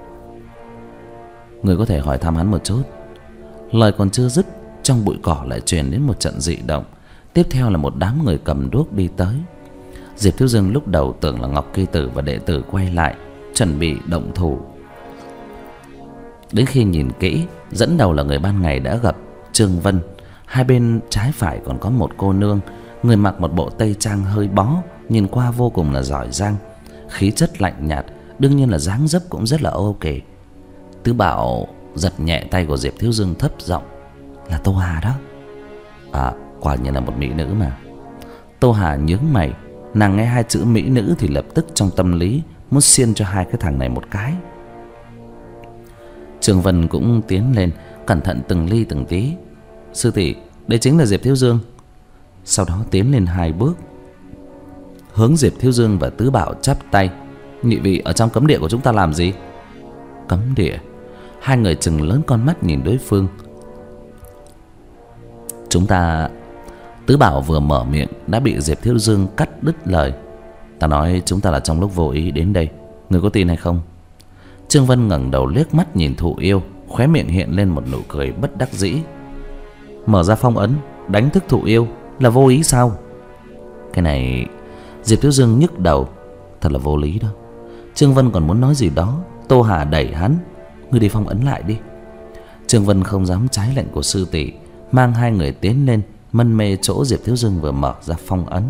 Người có thể hỏi thăm hắn một chút. Lời còn chưa dứt, trong bụi cỏ lại truyền đến một trận dị động. Tiếp theo là một đám người cầm đuốc đi tới. Diệp Thiếu Dương lúc đầu tưởng là Ngọc Kỳ Tử và đệ tử quay lại, chuẩn bị động thủ. Đến khi nhìn kỹ, dẫn đầu là người ban ngày đã gặp, Trương Vân. Hai bên trái phải còn có một cô nương, người mặc một bộ tây trang hơi bó, nhìn qua vô cùng là giỏi giang, khí chất lạnh nhạt, đương nhiên là dáng dấp cũng rất là ok. Tứ Bảo giật nhẹ tay của Diệp Thiếu Dương, thấp giọng: Là Tô Hà đó. À, quả nhiên là một mỹ nữ mà. Tô Hà nhướng mày, nàng nghe hai chữ mỹ nữ thì lập tức trong tâm lý muốn xiên cho hai cái thằng này một cái. Trương Vân cũng tiến lên, cẩn thận từng ly từng tí. Sư tỷ, đây chính là Diệp Thiếu Dương. Sau đó tiến lên hai bước, hướng Diệp Thiếu Dương và Tứ Bảo chắp tay. Nhị vị ở trong cấm địa của chúng ta làm gì? Cấm địa? Hai người chừng lớn con mắt nhìn đối phương. Chúng ta... Tứ Bảo vừa mở miệng đã bị Diệp Thiếu Dương cắt đứt lời. Ta nói chúng ta là trong lúc vô ý đến đây, người có tin hay không? Trương Vân ngẩng đầu liếc mắt nhìn Thụ Yêu, khóe miệng hiện lên một nụ cười bất đắc dĩ. Mở ra phong ấn đánh thức Thụ Yêu là vô ý sao? Cái này... Diệp Thiếu Dương nhức đầu. Thật là vô lý đó. Trương Vân còn muốn nói gì đó, Tô Hà đẩy hắn. Ngươi đi phong ấn lại đi. Trương Vân không dám trái lệnh của sư tỷ, mang hai người tiến lên, mân mê chỗ Diệp Thiếu Dương vừa mở ra phong ấn.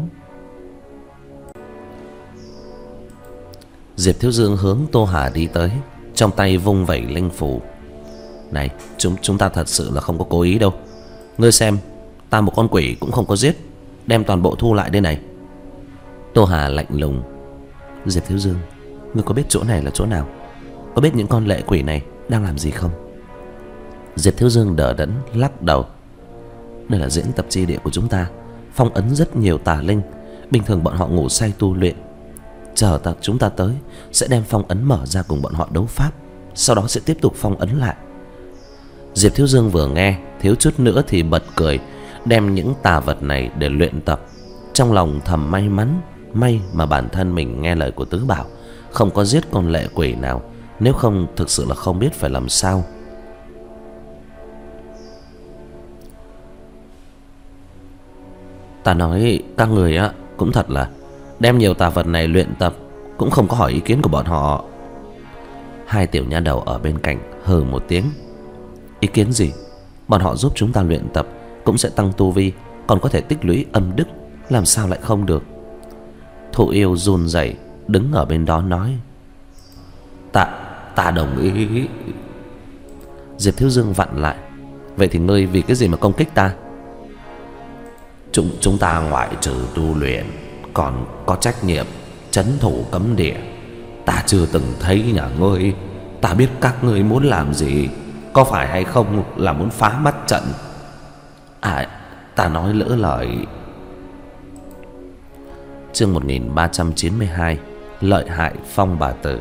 Diệp Thiếu Dương hướng Tô Hà đi tới, trong tay vung vẩy linh phù. Này, chúng chúng ta thật sự là không có cố ý đâu. Ngươi xem, ta một con quỷ cũng không có giết, đem toàn bộ thu lại đây này. Tô Hà lạnh lùng. Diệp Thiếu Dương, ngươi có biết chỗ này là chỗ nào? Có biết những con lệ quỷ này đang làm gì không? Diệp Thiếu Dương đờ đẫn lắc đầu. Đây là diễn tập chi địa của chúng ta, phong ấn rất nhiều tà linh. Bình thường bọn họ ngủ say tu luyện. Chờ ta, chúng ta tới sẽ đem phong ấn mở ra cùng bọn họ đấu pháp, sau đó sẽ tiếp tục phong ấn lại. Diệp Thiếu Dương vừa nghe thiếu chút nữa thì bật cười, đem những tà vật này để luyện tập. Trong lòng thầm may mắn, may mà bản thân mình nghe lời của Tứ Bảo, không có giết con lệ quỷ nào, nếu không thực sự là không biết phải làm sao. Ta nói các người á cũng thật là đem nhiều tà vật này luyện tập, cũng không có hỏi ý kiến của bọn họ. Hai tiểu nha đầu ở bên cạnh hừ một tiếng. Ý kiến gì? Bọn họ giúp chúng ta luyện tập cũng sẽ tăng tu vi, còn có thể tích lũy âm đức, làm sao lại không được? Thụ Yêu run rẩy đứng ở bên đó nói. Ta, ta đồng ý. Diệp Thiếu Dương vặn lại. Vậy thì ngươi vì cái gì mà công kích ta? Chúng, chúng ta ngoại trừ tu luyện còn có trách nhiệm trấn thủ cấm địa. Ta chưa từng thấy nhà ngươi. Ta biết các ngươi muốn làm gì, có phải hay không là muốn phá mắt trận? À, ta nói lỡ lời. Chương một nghìn ba trăm chín mươi hai. Lợi hại Phong Bà Tử.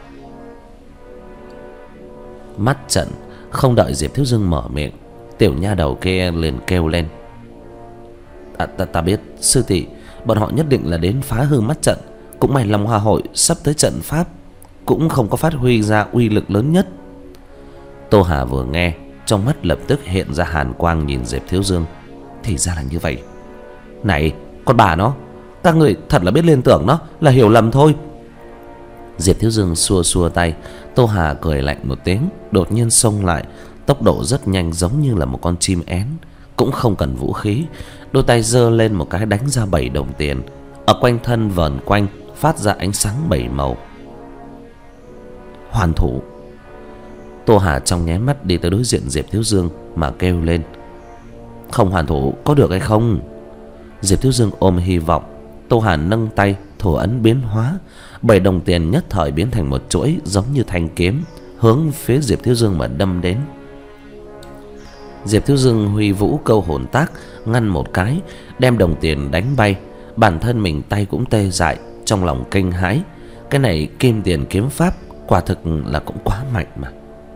Mắt trận. Không đợi Diệp Thiếu Dương mở miệng, tiểu nha đầu kia liền kêu lên. À, ta, ta biết sư tỷ, bọn họ nhất định là đến phá hư mắt trận. Cũng may Long Hoa hội sắp tới trận pháp cũng không có phát huy ra uy lực lớn nhất. Tô Hà vừa nghe, trong mắt lập tức hiện ra hàn quang nhìn Diệp Thiếu Dương. Thì ra là như vậy. Này, con bà nó, các người thật là biết liên tưởng nó, là hiểu lầm thôi. Diệp Thiếu Dương xua xua tay. Tô Hà cười lạnh một tiếng, đột nhiên xông lại, tốc độ rất nhanh giống như là một con chim én, cũng không cần vũ khí. Đôi tay giơ lên một cái đánh ra bảy đồng tiền, ở quanh thân vờn quanh phát ra ánh sáng bảy màu. Hoàn thủ. Tô Hà trong nháy mắt đi tới đối diện Diệp Thiếu Dương mà kêu lên. Không hoàn thủ có được hay không? Diệp Thiếu Dương ôm hy vọng. Tô Hà nâng tay, thủ ấn biến hóa, bảy đồng tiền nhất thời biến thành một chuỗi giống như thanh kiếm, hướng phía Diệp Thiếu Dương mà đâm đến. Diệp Thiếu Dương huy vũ câu hồn tác, ngăn một cái, đem đồng tiền đánh bay. Bản thân mình tay cũng tê dại, trong lòng kinh hãi. Cái này kim tiền kiếm pháp quả thực là cũng quá mạnh mà.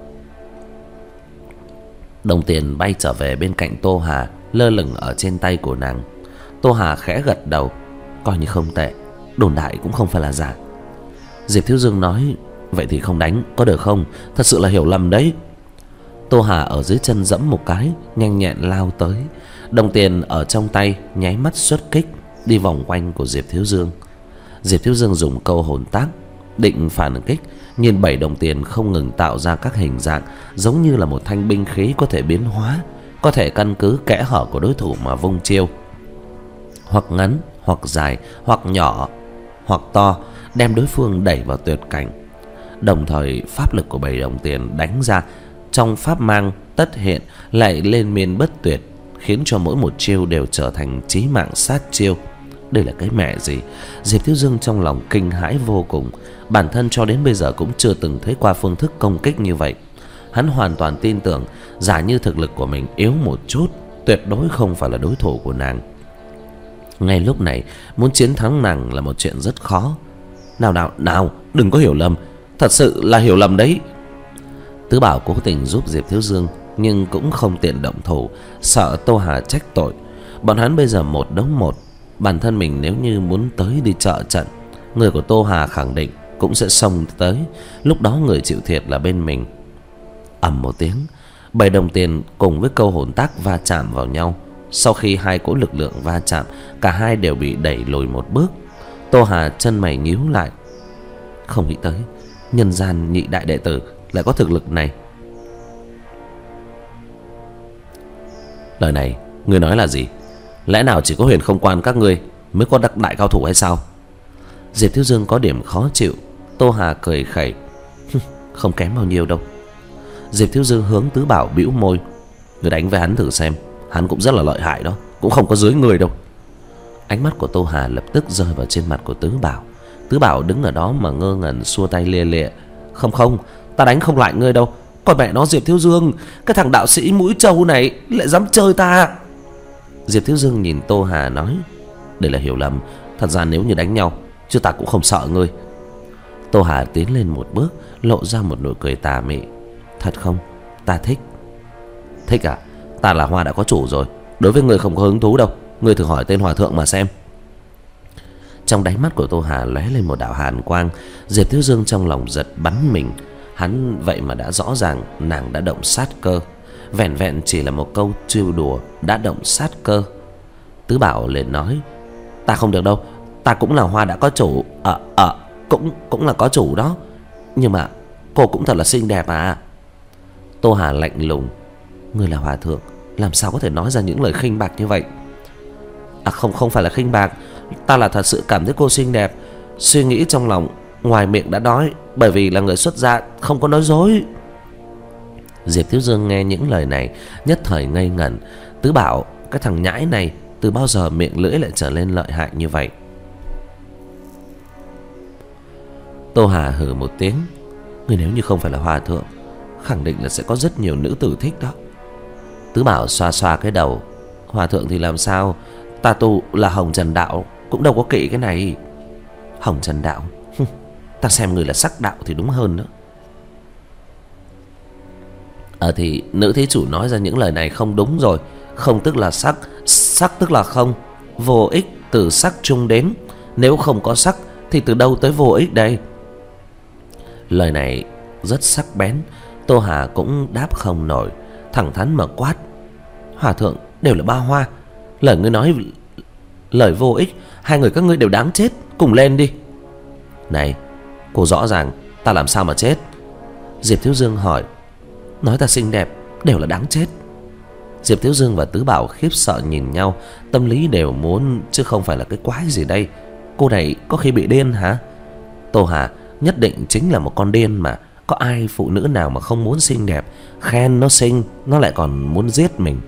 Đồng tiền bay trở về bên cạnh Tô Hà, lơ lửng ở trên tay của nàng. Tô Hà khẽ gật đầu, coi như không tệ, đồn đại cũng không phải là giả. Diệp Thiếu Dương nói, vậy thì không đánh có được không? Thật sự là hiểu lầm đấy. Tô Hà ở dưới chân giẫm một cái, nhanh nhẹn lao tới. Đồng tiền ở trong tay nháy mắt xuất kích, đi vòng quanh của Diệp Thiếu Dương. Diệp Thiếu Dương dùng câu hồn tác định phản kích, nhìn bảy đồng tiền không ngừng tạo ra các hình dạng giống như là một thanh binh khí có thể biến hóa, có thể căn cứ kẽ hở của đối thủ mà vung chiêu, hoặc ngắn, hoặc dài, hoặc nhỏ, hoặc to, đem đối phương đẩy vào tuyệt cảnh. Đồng thời pháp lực của bảy đồng tiền đánh ra trong pháp mang tất hiện lại lên miên bất tuyệt, khiến cho mỗi một chiêu đều trở thành chí mạng sát chiêu. Đây là cái mẹ gì? Diệp Thiếu Dương trong lòng kinh hãi vô cùng. Bản thân cho đến bây giờ cũng chưa từng thấy qua phương thức công kích như vậy. Hắn hoàn toàn tin tưởng, giả như thực lực của mình yếu một chút, tuyệt đối không phải là đối thủ của nàng. Ngay lúc này, muốn chiến thắng nàng là một chuyện rất khó. Nào nào nào, đừng có hiểu lầm, thật sự là hiểu lầm đấy. Tứ Bảo cố tình giúp Diệp Thiếu Dương, nhưng cũng không tiện động thủ, sợ Tô Hà trách tội. Bọn hắn bây giờ một đấu một, bản thân mình nếu như muốn tới đi trợ trận, người của Tô Hà khẳng định cũng sẽ xông tới. Lúc đó người chịu thiệt là bên mình. Ầm một tiếng, bảy đồng tiền cùng với câu hồn tác va chạm vào nhau. Sau khi hai cỗ lực lượng va chạm, cả hai đều bị đẩy lùi một bước. Tô Hà chân mày nhíu lại, không nghĩ tới nhân gian nhị đại đệ tử lại có thực lực này. Lời này ngươi nói là gì? Lẽ nào chỉ có Huyền Không Quan các ngươi mới có đắc đại cao thủ hay sao? Diệp Thiếu Dương có điểm khó chịu. Tô Hà cười khẩy, không kém bao nhiêu đâu. Diệp Thiếu Dương hướng Tứ Bảo bĩu môi, ngươi đánh với hắn thử xem, hắn cũng rất là lợi hại đó, cũng không có dưới người đâu. Ánh mắt của Tô Hà lập tức rơi vào trên mặt của Tứ Bảo. Tứ Bảo đứng ở đó mà ngơ ngẩn xua tay lia lịa, không không, ta đánh không lại ngươi đâu. Còn mẹ nó Diệp Thiếu Dương, cái thằng đạo sĩ mũi trâu này lại dám chơi ta. Diệp Thiếu Dương nhìn Tô Hà nói, đây là hiểu lầm, thật ra nếu như đánh nhau chứ ta cũng không sợ ngươi. Tô Hà tiến lên một bước, lộ ra một nụ cười tà mị, thật không, ta thích. Thích à? Ta là hoa đã có chủ rồi, đối với ngươi không có hứng thú đâu. Ngươi thử hỏi tên hòa thượng mà xem. Trong đáy mắt của Tô Hà lóe lên một đạo hàn quang. Diệp Thiếu Dương trong lòng giật bắn mình. Hắn vậy mà đã rõ ràng nàng đã động sát cơ. Vẹn vẹn chỉ là một câu trêu đùa đã động sát cơ. Tứ Bảo liền nói, ta không được đâu, ta cũng là hoa đã có chủ. Ờ ờ cũng cũng là có chủ đó, nhưng mà cô cũng thật là xinh đẹp à. Tô Hà lạnh lùng, ngươi là hòa thượng, làm sao có thể nói ra những lời khinh bạc như vậy? À không, không phải là khinh bạc, ta là thật sự cảm thấy cô xinh đẹp. Suy nghĩ trong lòng, ngoài miệng đã nói, bởi vì là người xuất gia, không có nói dối. Diệp Thiếu Dương nghe những lời này nhất thời ngây ngẩn. Tứ Bảo, cái thằng nhãi này từ bao giờ miệng lưỡi lại trở nên lợi hại như vậy? Tô Hà hừ một tiếng, người nếu như không phải là hòa thượng, khẳng định là sẽ có rất nhiều nữ tử thích đó. Tứ Bảo xoa xoa cái đầu, hòa thượng thì làm sao, ta tu là Hồng Trần Đạo, cũng đâu có kỵ cái này. Hồng Trần Đạo, ta xem người là sắc đạo thì đúng hơn nữa. Ờ thì nữ thí chủ nói ra những lời này không đúng rồi. Không tức là sắc, sắc tức là không. Vô ích từ sắc chung đến, nếu không có sắc thì từ đâu tới vô ích đây? Lời này rất sắc bén. Tô Hà cũng đáp không nổi, thẳng thắn mà quát, hòa thượng đều là ba hoa, lời ngươi nói lời vô ích, hai người các ngươi đều đáng chết, cùng lên đi. Này, cô rõ ràng ta làm sao mà chết? Diệp Thiếu Dương hỏi, nói ta xinh đẹp đều là đáng chết. Diệp Thiếu Dương và Tứ Bảo khiếp sợ nhìn nhau, tâm lý đều muốn, chứ không phải là cái quái gì đây. Cô này có khi bị điên hả? Tô Hà nhất định chính là một con điên mà. Có ai phụ nữ nào mà không muốn xinh đẹp, khen nó xinh, nó lại còn muốn giết mình.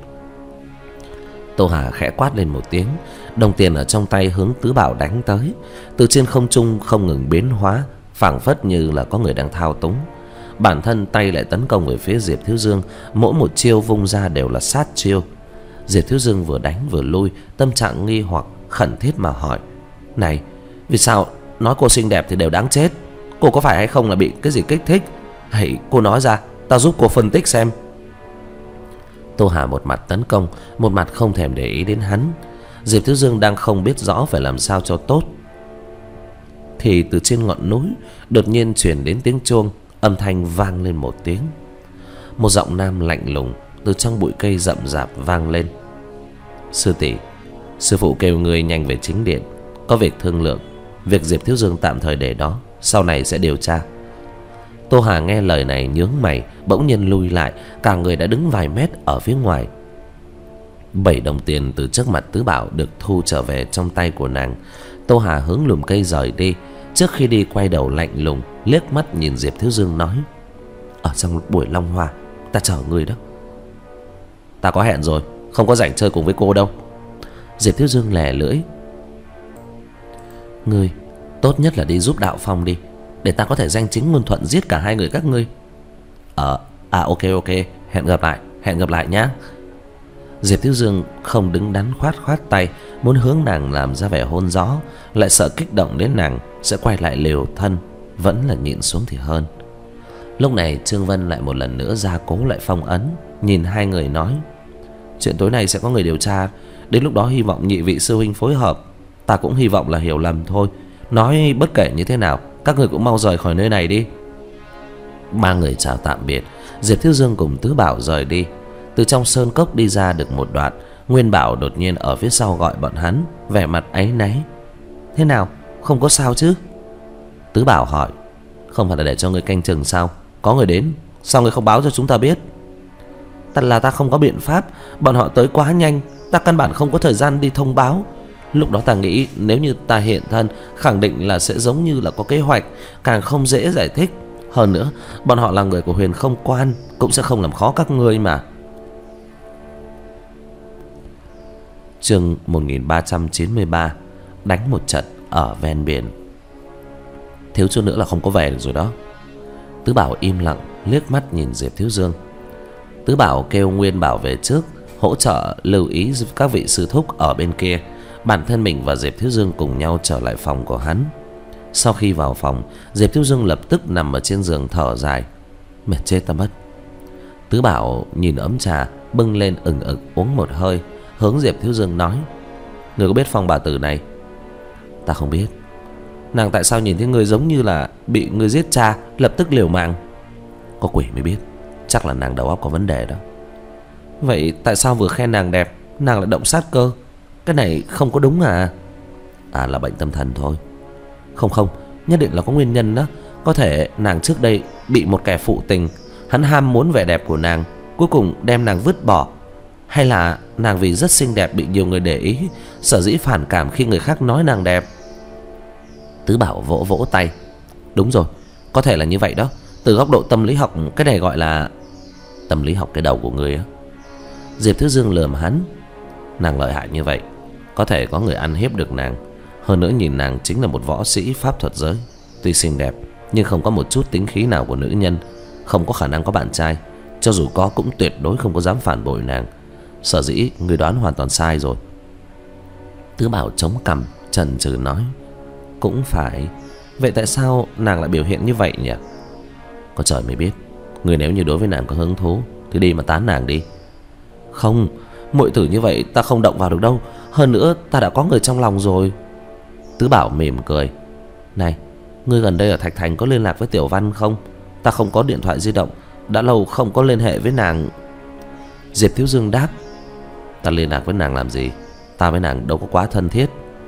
Tô Hà khẽ quát lên một tiếng, đồng tiền ở trong tay hướng Tứ Bảo đánh tới. Từ trên không trung không ngừng biến hóa, phảng phất như là có người đang thao túng. Bản thân tay lại tấn công về phía Diệp Thiếu Dương, mỗi một chiêu vung ra đều là sát chiêu. Diệp Thiếu Dương vừa đánh vừa lui, tâm trạng nghi hoặc khẩn thiết mà hỏi, này, vì sao nói cô xinh đẹp thì đều đáng chết? Cô có phải hay không là bị cái gì kích thích? Hãy cô nói ra, ta giúp cô phân tích xem. Tô Hà một mặt tấn công, một mặt không thèm để ý đến hắn. Diệp Thiếu Dương đang không biết rõ phải làm sao cho tốt, thì từ trên ngọn núi đột nhiên truyền đến tiếng chuông. Âm thanh vang lên một tiếng, một giọng nam lạnh lùng từ trong bụi cây rậm rạp vang lên, sư tỷ, sư phụ kêu người nhanh về chính điện, có việc thương lượng. Việc Diệp Thiếu Dương tạm thời để đó, sau này sẽ điều tra. Tô Hà nghe lời này nhướng mày, bỗng nhiên lui lại, cả người đã đứng vài mét ở phía ngoài. Bảy đồng tiền từ trước mặt Tứ Bảo được thu trở về trong tay của nàng. Tô Hà hướng lùm cây rời đi. Trước khi đi quay đầu lạnh lùng liếc mắt nhìn Diệp Thiếu Dương nói, ở trong buổi Long Hoa ta chờ người đó. Ta có hẹn rồi, không có rảnh chơi cùng với cô đâu. Diệp Thiếu Dương lè lưỡi, ngươi tốt nhất là đi giúp Đạo Phong đi, để ta có thể danh chính ngôn thuận giết cả hai người các ngươi. Ờ, à ok ok, hẹn gặp lại, hẹn gặp lại nhá. Diệp Thiếu Dương không đứng đắn khoát khoát tay, muốn hướng nàng làm ra vẻ hôn gió, lại sợ kích động đến nàng sẽ quay lại liều thân, vẫn là nhịn xuống thì hơn. Lúc này Trương Vân lại một lần nữa gia cố lại phong ấn, nhìn hai người nói: chuyện tối nay sẽ có người điều tra, đến lúc đó hy vọng nhị vị sư huynh phối hợp. Ta cũng hy vọng là hiểu lầm thôi. Nói bất kể như thế nào, các người cũng mau rời khỏi nơi này đi. Ba người chào tạm biệt, Diệp Thiếu Dương cùng Tứ Bảo rời đi. Từ trong sơn cốc đi ra được một đoạn, Nguyên Bảo đột nhiên ở phía sau gọi bọn hắn, vẻ mặt áy náy: thế nào, không có sao chứ? Tứ Bảo hỏi: không phải là để cho người canh chừng sao? Có người đến, sao người không báo cho chúng ta biết? Ta là ta không có biện pháp, bọn họ tới quá nhanh, ta căn bản không có thời gian đi thông báo. Lúc đó ta nghĩ nếu như ta hiện thân, khẳng định là sẽ giống như là có kế hoạch, càng không dễ giải thích. Hơn nữa, bọn họ là người của Huyền Không Quan, cũng sẽ không làm khó các ngươi mà. Chương một nghìn ba trăm chín mươi ba: đánh một trận ở ven biển. Thiếu chút nữa là không có về được rồi đó. Tứ Bảo im lặng liếc mắt nhìn Diệp Thiếu Dương. Tứ Bảo kêu Nguyên Bảo về trước, hỗ trợ lưu ý các vị sư thúc ở bên kia. Bản thân mình và Diệp Thiếu Dương cùng nhau trở lại phòng của hắn. Sau khi vào phòng, Diệp Thiếu Dương lập tức nằm ở trên giường thở dài: mệt chết ta mất. Tứ Bảo nhìn ấm trà bưng lên ừng ực uống một hơi, hướng Diệp Thiếu Dương nói: người có biết Phong bà tử này? Ta không biết. Nàng tại sao nhìn thấy người giống như là bị người giết cha, lập tức liều mạng? Có quỷ mới biết, chắc là nàng đầu óc có vấn đề đó. Vậy tại sao vừa khen nàng đẹp, nàng lại động sát cơ? Cái này không có đúng à? À, là bệnh tâm thần thôi. Không không, nhất định là có nguyên nhân đó. Có thể nàng trước đây bị một kẻ phụ tình, hắn ham muốn vẻ đẹp của nàng, cuối cùng đem nàng vứt bỏ. Hay là nàng vì rất xinh đẹp bị nhiều người để ý, sở dĩ phản cảm khi người khác nói nàng đẹp. Tứ Bảo vỗ vỗ tay: đúng rồi, có thể là như vậy đó. Từ góc độ tâm lý học, cái này gọi là... Tâm lý học cái đầu của người á. Diệp Thiếu Dương lườm hắn: nàng lợi hại như vậy, có thể có người ăn hiếp được nàng. Hơn nữa nhìn nàng chính là một võ sĩ pháp thuật giới, tuy xinh đẹp nhưng không có một chút tính khí nào của nữ nhân, không có khả năng có bạn trai. Cho dù có cũng tuyệt đối không có dám phản bội nàng. Sở dĩ người đoán hoàn toàn sai rồi. Tứ Bảo chống cằm chần chừ nói: cũng phải. Vậy tại sao nàng lại biểu hiện như vậy nhỉ? Có trời mới biết. Người nếu như đối với nàng có hứng thú thì đi mà tán nàng đi. Không, muội tử như vậy ta không động vào được đâu. Hơn nữa ta đã có người trong lòng rồi. Tứ Bảo mỉm cười: này, ngươi gần đây ở Thạch Thành có liên lạc với Tiểu Văn không? Ta không có điện thoại di động, đã lâu không có liên hệ với nàng. Diệp Thiếu Dương đáp: ta liên lạc với nàng làm gì? Ta với nàng đâu có quá thân thiết.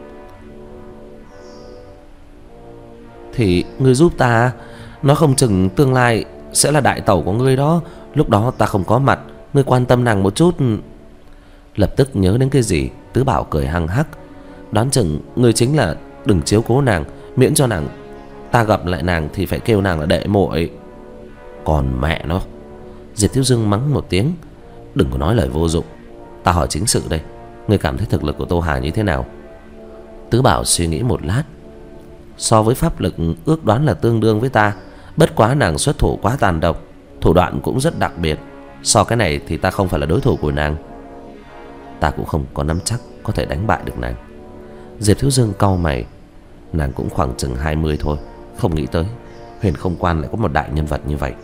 Thì ngươi giúp ta, nói không chừng tương lai sẽ là đại tẩu của ngươi đó. Lúc đó ta không có mặt, ngươi quan tâm nàng một chút. Lập tức nhớ đến cái gì, Tứ Bảo cười hăng hắc: đoán chừng ngươi chính là đừng chiếu cố nàng, miễn cho nàng ta gặp lại nàng thì phải kêu nàng là đệ muội. Còn mẹ nó! Diệp Thiếu Dương mắng một tiếng: đừng có nói lời vô dụng. Ta hỏi chính sự đây, ngươi cảm thấy thực lực của Tô Hà như thế nào? Tứ Bảo suy nghĩ một lát: so với pháp lực ước đoán là tương đương với ta. Bất quá nàng xuất thủ quá tàn độc, thủ đoạn cũng rất đặc biệt. So cái này thì ta không phải là đối thủ của nàng. Ta cũng không có nắm chắc có thể đánh bại được nàng. Diệp Thiếu Dương cau mày: nàng cũng khoảng chừng hai mươi thôi. Không nghĩ tới Huyền Không Quan lại có một đại nhân vật như vậy.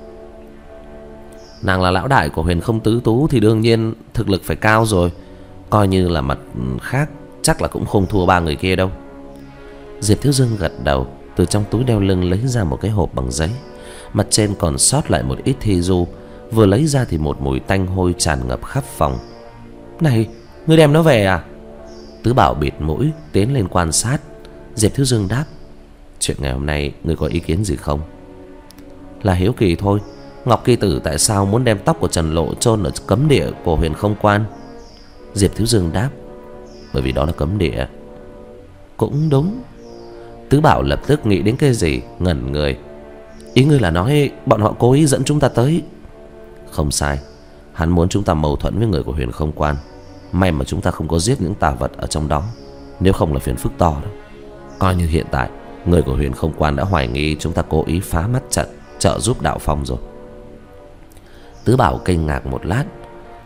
Nàng là lão đại của Huyền Không Tứ Tú thì đương nhiên thực lực phải cao rồi. Coi như là mặt khác, chắc là cũng không thua ba người kia đâu. Diệp Thiếu Dương gật đầu, từ trong túi đeo lưng lấy ra một cái hộp bằng giấy, mặt trên còn sót lại một ít thi du. Vừa lấy ra thì một mùi tanh hôi tràn ngập khắp phòng. Này, ngươi đem nó về à? Tứ Bảo bịt mũi tiến lên quan sát. Diệp Thiếu Dương đáp: chuyện ngày hôm nay ngươi có ý kiến gì không? Là hiếu kỳ thôi. Ngọc Kỳ Tử tại sao muốn đem tóc của Trần Lộ chôn ở cấm địa của Huyền Không Quan? Diệp Thiếu Dương đáp: bởi vì đó là cấm địa. Cũng đúng. Tứ Bảo lập tức nghĩ đến cái gì, ngẩn người. Ý ngươi là nói bọn họ cố ý dẫn chúng ta tới? Không sai, hắn muốn chúng ta mâu thuẫn với người của Huyền Không Quan. May mà chúng ta không có giết những tà vật ở trong đó, nếu không là phiền phức to đó. Coi như hiện tại người của Huyền Không Quan đã hoài nghi chúng ta cố ý phá mắt trận, trợ giúp Đạo Phong rồi. Tứ Bảo kinh ngạc một lát: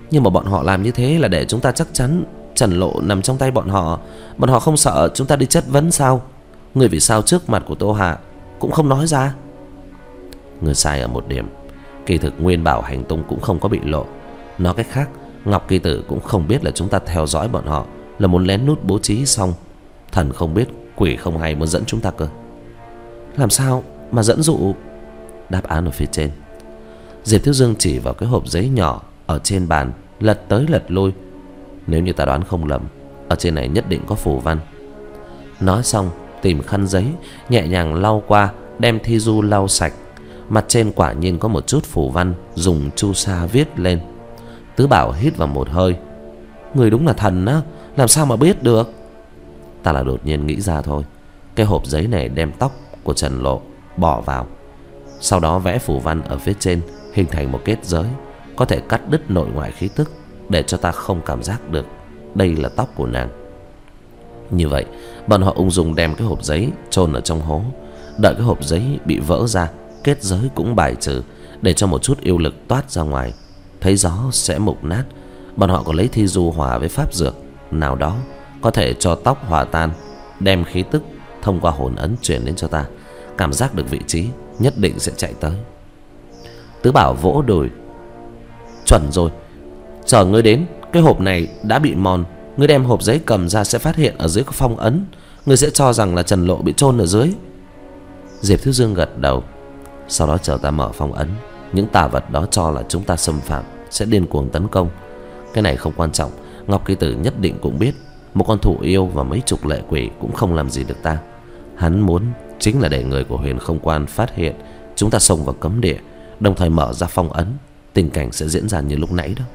Nhưng mà bọn họ làm như thế là để chúng ta chắc chắn Trần Lộ nằm trong tay bọn họ. Bọn họ không sợ chúng ta đi chất vấn sao? Ngươi vì sao trước mặt của Tô Hà cũng không nói ra? Ngươi sai ở một điểm. Kỳ thực Nguyên Bảo hành tung cũng không có bị lộ. Nói cách khác, Ngọc Kỳ Tử cũng không biết là chúng ta theo dõi bọn họ, là muốn lén lút bố trí xong. Thần không biết, quỷ không hay muốn dẫn chúng ta cơ. Làm sao mà dẫn dụ? Đáp án ở phía trên. Diệp Thiếu Dương chỉ vào cái hộp giấy nhỏ ở trên bàn, lật tới lật lui. Nếu như ta đoán không lầm, ở trên này nhất định có phù văn. Nói xong, tìm khăn giấy, nhẹ nhàng lau qua, đem thi du lau sạch. Mặt trên quả nhiên có một chút phù văn, dùng chu sa viết lên. Tứ Bảo hít vào một hơi. Người đúng là thần á, làm sao mà biết được? Ta là đột nhiên nghĩ ra thôi. Cái hộp giấy này đem tóc của Trần Lộ bỏ vào, sau đó vẽ phù văn ở phía trên, hình thành một kết giới, có thể cắt đứt nội ngoại khí tức, để cho ta không cảm giác được đây là tóc của nàng. Như vậy, bọn họ ung dung đem cái hộp giấy chôn ở trong hố. Đợi cái hộp giấy bị vỡ ra, kết giới cũng bài trừ, để cho một chút yêu lực toát ra ngoài. Thấy gió sẽ mục nát. Bọn họ còn lấy thi du hòa với pháp dược nào đó, có thể cho tóc hòa tan, đem khí tức thông qua hồn ấn truyền đến cho ta. Cảm giác được vị trí, nhất định sẽ chạy tới. Tứ Bảo vỗ đùi. Chuẩn rồi. Chờ ngươi đến, cái hộp này đã bị mòn. Ngươi đem hộp giấy cầm ra sẽ phát hiện ở dưới có phong ấn. Ngươi sẽ cho rằng là Trần Lộ bị chôn ở dưới. Diệp Thiếu Dương gật đầu. Sau đó chờ ta mở phong ấn, những tà vật đó cho là chúng ta xâm phạm sẽ điên cuồng tấn công. Cái này không quan trọng. Ngọc Kỳ Tử nhất định cũng biết một con thủ yêu và mấy chục lệ quỷ cũng không làm gì được ta. Hắn muốn chính là để người của Huyền Không Quan phát hiện chúng ta xông vào cấm địa, đồng thời mở ra phong ấn. Tình cảnh sẽ diễn ra như lúc nãy đó.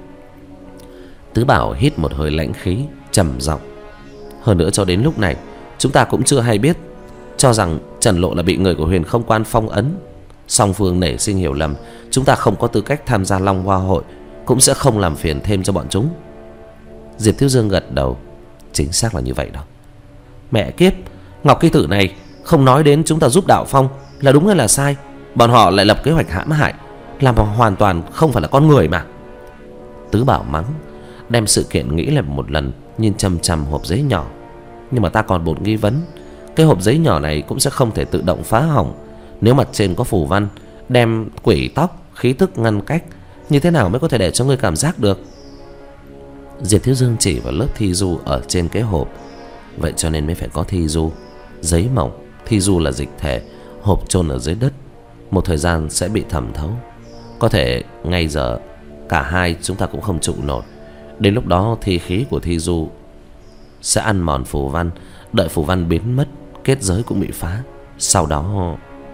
Tứ Bảo hít một hơi lãnh khí, trầm giọng. Hơn nữa cho đến lúc này chúng ta cũng chưa hay biết, cho rằng Trần Lộ là bị người của Huyền Không Quan phong ấn. Song phương nảy sinh hiểu lầm, chúng ta không có tư cách tham gia Long Hoa Hội, cũng sẽ không làm phiền thêm cho bọn chúng. Diệp Thiếu Dương gật đầu. Chính xác là như vậy đó. Mẹ kiếp, Ngọc Kỳ Tử này không nói đến chúng ta giúp Đạo Phong là đúng hay là sai? Bọn họ lại lập kế hoạch hãm hại, làm hoàn toàn không phải là con người mà. Tứ Bảo mắng, đem sự kiện nghĩ lại một lần, nhìn chằm chằm hộp giấy nhỏ. Nhưng mà ta còn một nghi vấn. Cái hộp giấy nhỏ này cũng sẽ không thể tự động phá hỏng. Nếu mặt trên có phù văn đem quỷ tóc khí tức ngăn cách, như thế nào mới có thể để cho ngươi cảm giác được? Diệp Thiếu Dương chỉ vào lớp thi du ở trên cái hộp. Vậy cho nên mới phải có thi du. Giấy mỏng, thi du là dịch thể, hộp chôn ở dưới đất, một thời gian sẽ bị thẩm thấu. Có thể ngay giờ cả hai chúng ta cũng không trụ nổi. Đến lúc đó thi khí của thi du sẽ ăn mòn phù văn. Đợi phù văn biến mất, kết giới cũng bị phá. Sau đó...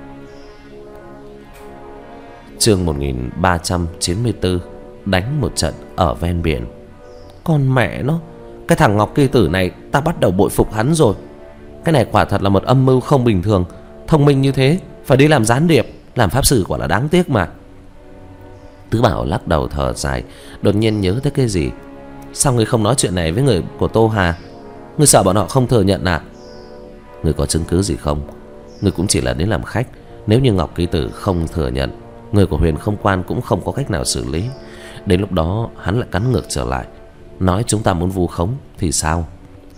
Chương một nghìn ba trăm chín mươi tư. Đánh một trận ở ven biển. Con mẹ nó, cái thằng Ngọc Kỳ Tử này ta bắt đầu bội phục hắn rồi. Cái này quả thật là một âm mưu không bình thường. Thông minh như thế phải đi làm gián điệp, làm pháp sư quả là đáng tiếc mà. Tứ Bảo lắc đầu thở dài, đột nhiên nhớ tới cái gì. Sao ngươi không nói chuyện này với người của Tô Hà? Ngươi sợ bọn họ không thừa nhận à? Ngươi có chứng cứ gì không? Ngươi cũng chỉ là đến làm khách. Nếu như Ngọc Kỳ Tử không thừa nhận, người của Huyền Không Quan cũng không có cách nào xử lý. Đến lúc đó hắn lại cắn ngược trở lại, nói chúng ta muốn vu khống thì sao?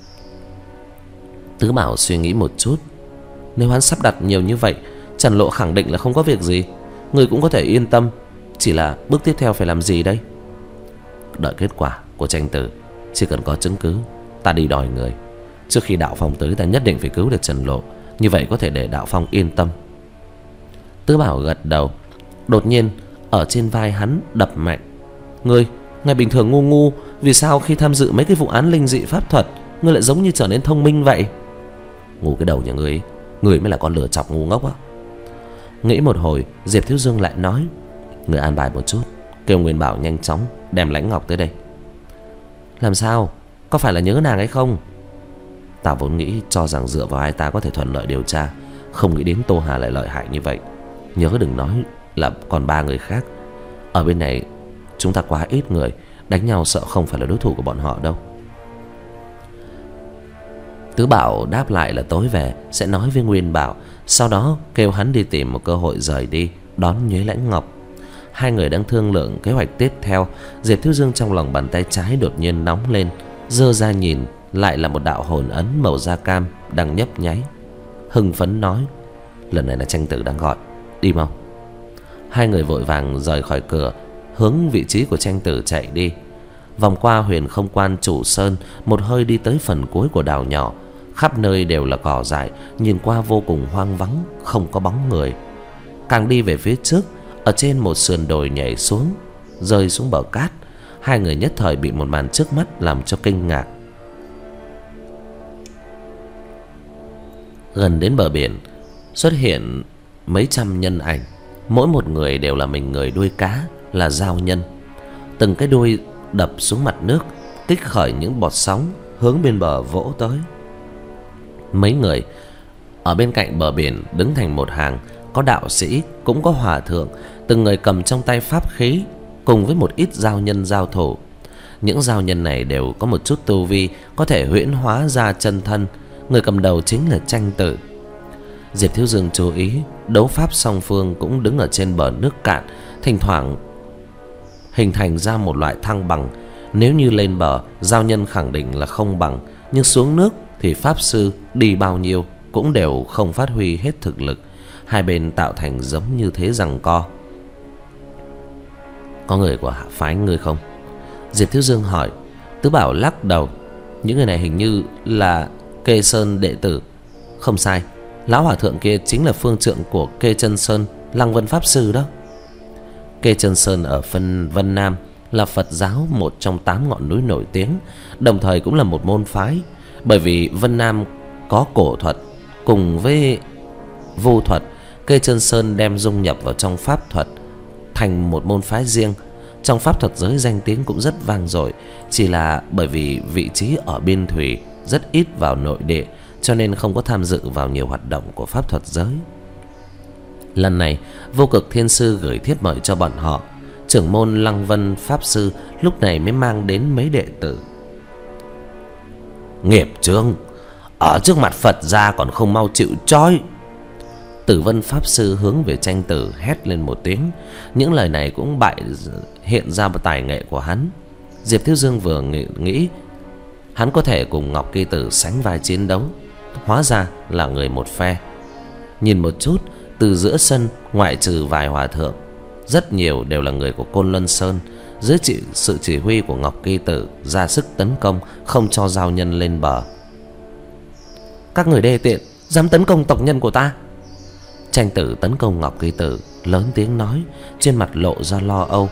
Tứ Bảo suy nghĩ một chút. Nếu hắn sắp đặt nhiều như vậy, Trần Lộ khẳng định là không có việc gì. Người cũng có thể yên tâm. Chỉ là bước tiếp theo phải làm gì đây? Đợi kết quả của tranh tử. Chỉ cần có chứng cứ, ta đi đòi người. Trước khi Đạo Phong tới, ta nhất định phải cứu được Trần Lộ. Như vậy có thể để Đạo Phong yên tâm. Tứ Bảo gật đầu. Đột nhiên ở trên vai hắn đập mạnh. Ngươi, ngày bình thường ngu ngu, vì sao khi tham dự mấy cái vụ án linh dị pháp thuật, ngươi lại giống như trở nên thông minh vậy? Ngu cái đầu nhà ngươi ấy. Ngươi mới là con lừa chọc ngu ngốc á. Nghĩ một hồi, Diệp Thiếu Dương lại nói. Ngươi an bài một chút, kêu Nguyên Bảo nhanh chóng đem Lãnh Ngọc tới đây. Làm sao? Có phải là nhớ nàng hay không? Ta vốn nghĩ cho rằng dựa vào hai ta có thể thuận lợi điều tra, không nghĩ đến Tô Hà lại lợi hại như vậy. Nhớ đừng nói là còn ba người khác. Ở bên này chúng ta quá ít người, đánh nhau sợ không phải là đối thủ của bọn họ đâu. Tứ Bảo đáp lại là tối về sẽ nói với Nguyên Bảo, sau đó kêu hắn đi tìm một cơ hội rời đi, đón Nhuế Lãnh Ngọc. Hai người đang thương lượng kế hoạch tiếp theo, Diệp Thiếu Dương trong lòng bàn tay trái đột nhiên nóng lên, giơ ra nhìn, lại là một đạo hồn ấn màu da cam đang nhấp nháy. Hưng phấn nói: lần này là Tranh Tử đang gọi, đi mau. Hai người vội vàng rời khỏi cửa, hướng vị trí của Tranh Tử chạy đi. Vòng qua Huyền Không Quan Chủ Sơn, một hơi đi tới phần cuối của đảo nhỏ. Khắp nơi đều là cỏ dại, nhìn qua vô cùng hoang vắng, không có bóng người. Càng đi về phía trước, ở trên một sườn đồi nhảy xuống, rơi xuống bờ cát. Hai người nhất thời bị một màn trước mắt làm cho kinh ngạc. Gần đến bờ biển, xuất hiện mấy trăm nhân ảnh, mỗi một người đều là mình người đuôi cá, là giao nhân. Từng cái đuôi đập xuống mặt nước, kích khởi những bọt sóng hướng bên bờ vỗ tới. Mấy người ở bên cạnh bờ biển đứng thành một hàng, có đạo sĩ, cũng có hòa thượng, từng người cầm trong tay pháp khí, cùng với một ít giao nhân giao thủ. Những giao nhân này đều có một chút tu vi, có thể huyễn hóa ra chân thân. Người cầm đầu chính là Tranh Tử. Diệp Thiếu Dương chú ý, đấu pháp song phương cũng đứng ở trên bờ nước cạn, thỉnh thoảng hình thành ra một loại thăng bằng. Nếu như lên bờ, giao nhân khẳng định là không bằng, nhưng xuống nước thì pháp sư đi bao nhiêu cũng đều không phát huy hết thực lực. Hai bên tạo thành giống như thế giằng co. Có người của hạ phái ngươi không? Diệp Thiếu Dương hỏi. Tứ Bảo lắc đầu. Những người này hình như là Kê Sơn đệ tử. Không sai, lão hòa thượng kia chính là phương trượng của Kê Chân Sơn, Lăng Vân pháp sư đó. Kê Chân Sơn ở phân Vân Nam là Phật giáo một trong tám ngọn núi nổi tiếng, đồng thời cũng là một môn phái. Bởi vì Vân Nam có cổ thuật cùng với vô thuật, Kê Chân Sơn đem dung nhập vào trong pháp thuật thành một môn phái riêng. Trong pháp thuật giới danh tiếng cũng rất vang dội, chỉ là bởi vì vị trí ở biên thủy, rất ít vào nội địa, cho nên không có tham dự vào nhiều hoạt động của pháp thuật giới. Lần này Vô Cực Thiên Sư gửi thiếp mời cho bọn họ. Trưởng môn Lăng Vân pháp sư lúc này mới mang đến mấy đệ tử. Nghiệp chướng, ở trước mặt Phật gia còn không mau chịu trói. Tử Vân pháp sư hướng về Tranh Tử hét lên một tiếng. Những lời này cũng bại hiện ra tài nghệ của hắn. Diệp Thiếu Dương vừa nghĩ, nghĩ hắn có thể cùng Ngọc Kỳ Tử sánh vai chiến đấu, hóa ra là người một phe. Nhìn một chút, từ giữa sân ngoại trừ vài hòa thượng, rất nhiều đều là người của Côn Luân Sơn. Dưới chỉ, sự chỉ huy của Ngọc Kỳ Tử ra sức tấn công, không cho giao nhân lên bờ. Các người đê tiện, dám tấn công tộc nhân của ta! Tranh Tử tấn công Ngọc Kỳ Tử, lớn tiếng nói, trên mặt lộ ra lo âu.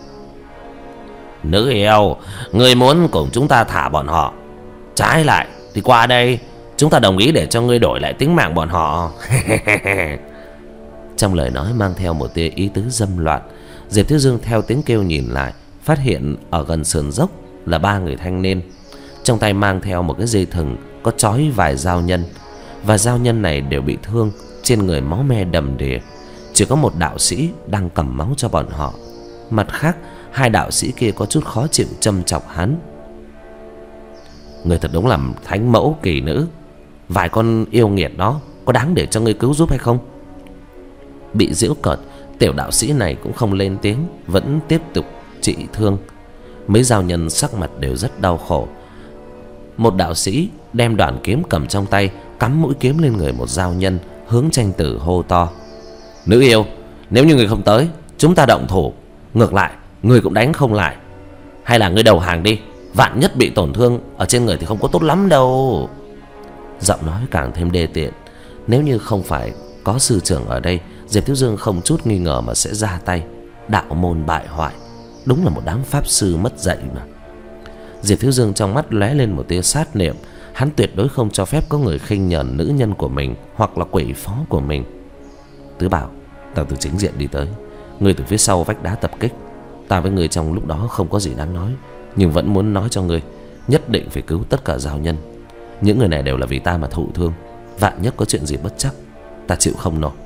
Nữ yêu, ngươi muốn cùng chúng ta thả bọn họ, trái lại thì qua đây, chúng ta đồng ý để cho ngươi đổi lại tính mạng bọn họ. Trong lời nói mang theo một tia ý tứ dâm loạn. Diệp Thiếu Dương theo tiếng kêu nhìn lại, phát hiện ở gần sườn dốc là ba người thanh niên, trong tay mang theo một cái dây thừng có trói vài giao nhân. Và giao nhân này đều bị thương, trên người máu me đầm đìa. Chỉ có một đạo sĩ đang cầm máu cho bọn họ. Mặt khác, hai đạo sĩ kia có chút khó chịu châm chọc hắn. Người thật đúng là thánh mẫu kỳ nữ, vài con yêu nghiệt đó có đáng để cho ngươi cứu giúp hay không? Bị giễu cợt, tiểu đạo sĩ này cũng không lên tiếng, vẫn tiếp tục trị thương. Mấy giao nhân sắc mặt đều rất đau khổ. Một đạo sĩ đem đoạn kiếm cầm trong tay, cắm mũi kiếm lên người một giao nhân, hướng Tranh Tử hô to. Nữ yêu, nếu như người không tới, chúng ta động thủ. Ngược lại, người cũng đánh không lại. Hay là người đầu hàng đi, vạn nhất bị tổn thương ở trên người thì không có tốt lắm đâu. Giọng nói càng thêm đê tiện. Nếu như không phải có sư trưởng ở đây, Diệp Thiếu Dương không chút nghi ngờ mà sẽ ra tay. Đạo môn bại hoại, đúng là một đám pháp sư mất dạy mà. Diệp Thiếu Dương trong mắt lóe lên một tia sát niệm. Hắn tuyệt đối không cho phép có người khinh nhờn nữ nhân của mình hoặc là quỷ phó của mình. Tứ Bảo, tao từ chính diện đi tới, ngươi từ phía sau vách đá tập kích. Ta với ngươi trong lúc đó không có gì đáng nói, nhưng vẫn muốn nói cho ngươi, nhất định phải cứu tất cả giao nhân. Những người này đều là vì ta mà thụ thương, vạn nhất có chuyện gì bất chắc, ta chịu không nổi.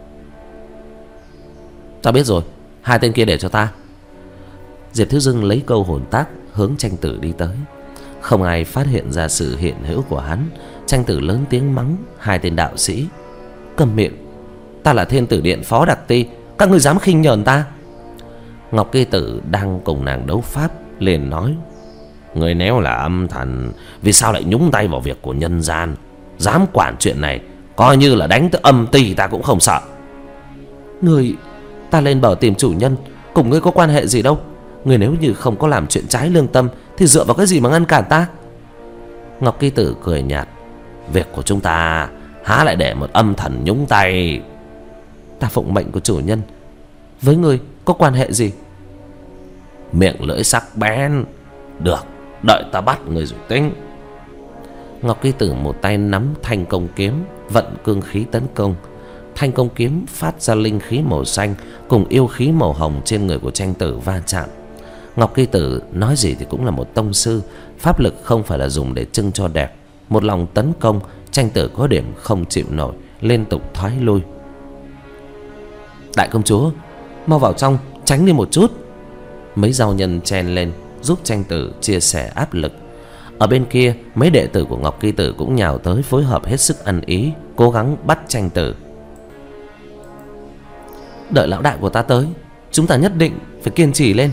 Ta biết rồi, hai tên kia để cho ta. Diệp Thiếu Dương lấy câu hồn tác hướng Tranh Tử đi tới. Không ai phát hiện ra sự hiện hữu của hắn. Tranh Tử lớn tiếng mắng hai tên đạo sĩ. Cầm miệng, ta là Thiên Tử Điện phó đặc ty, các ngươi dám khinh nhờn ta? Ngọc Kỳ Tử đang cùng nàng đấu pháp liền nói: Người nếu là âm thần, vì sao lại nhúng tay vào việc của nhân gian? Dám quản chuyện này, coi như là đánh tới âm ty ta cũng không sợ. Người, ta lên bờ tìm chủ nhân, cùng ngươi có quan hệ gì đâu. Người nếu như không có làm chuyện trái lương tâm thì dựa vào cái gì mà ngăn cản ta? Ngọc Kỳ Tử cười nhạt: Việc của chúng ta há lại để một âm thần nhúng tay. Ta phụng mệnh của chủ nhân, với ngươi có quan hệ gì? Miệng lưỡi sắc bén. Được, đợi ta bắt người rồi tính. Ngọc Kỳ Tử một tay nắm thanh công kiếm, vận cương khí tấn công. Thanh công kiếm phát ra linh khí màu xanh cùng yêu khí màu hồng trên người của tranh tử va chạm. Ngọc Kỳ Tử nói gì thì cũng là một tông sư, pháp lực không phải là dùng để trưng cho đẹp. Một lòng tấn công, tranh tử có điểm không chịu nổi, liên tục thoái lui. Đại công chúa, mau vào trong, tránh đi một chút. Mấy giao nhân chen lên giúp tranh tử chia sẻ áp lực. Ở bên kia, mấy đệ tử của Ngọc Kỳ Tử cũng nhào tới phối hợp hết sức ăn ý, cố gắng bắt tranh tử. Đợi lão đại của ta tới, chúng ta nhất định phải kiên trì lên.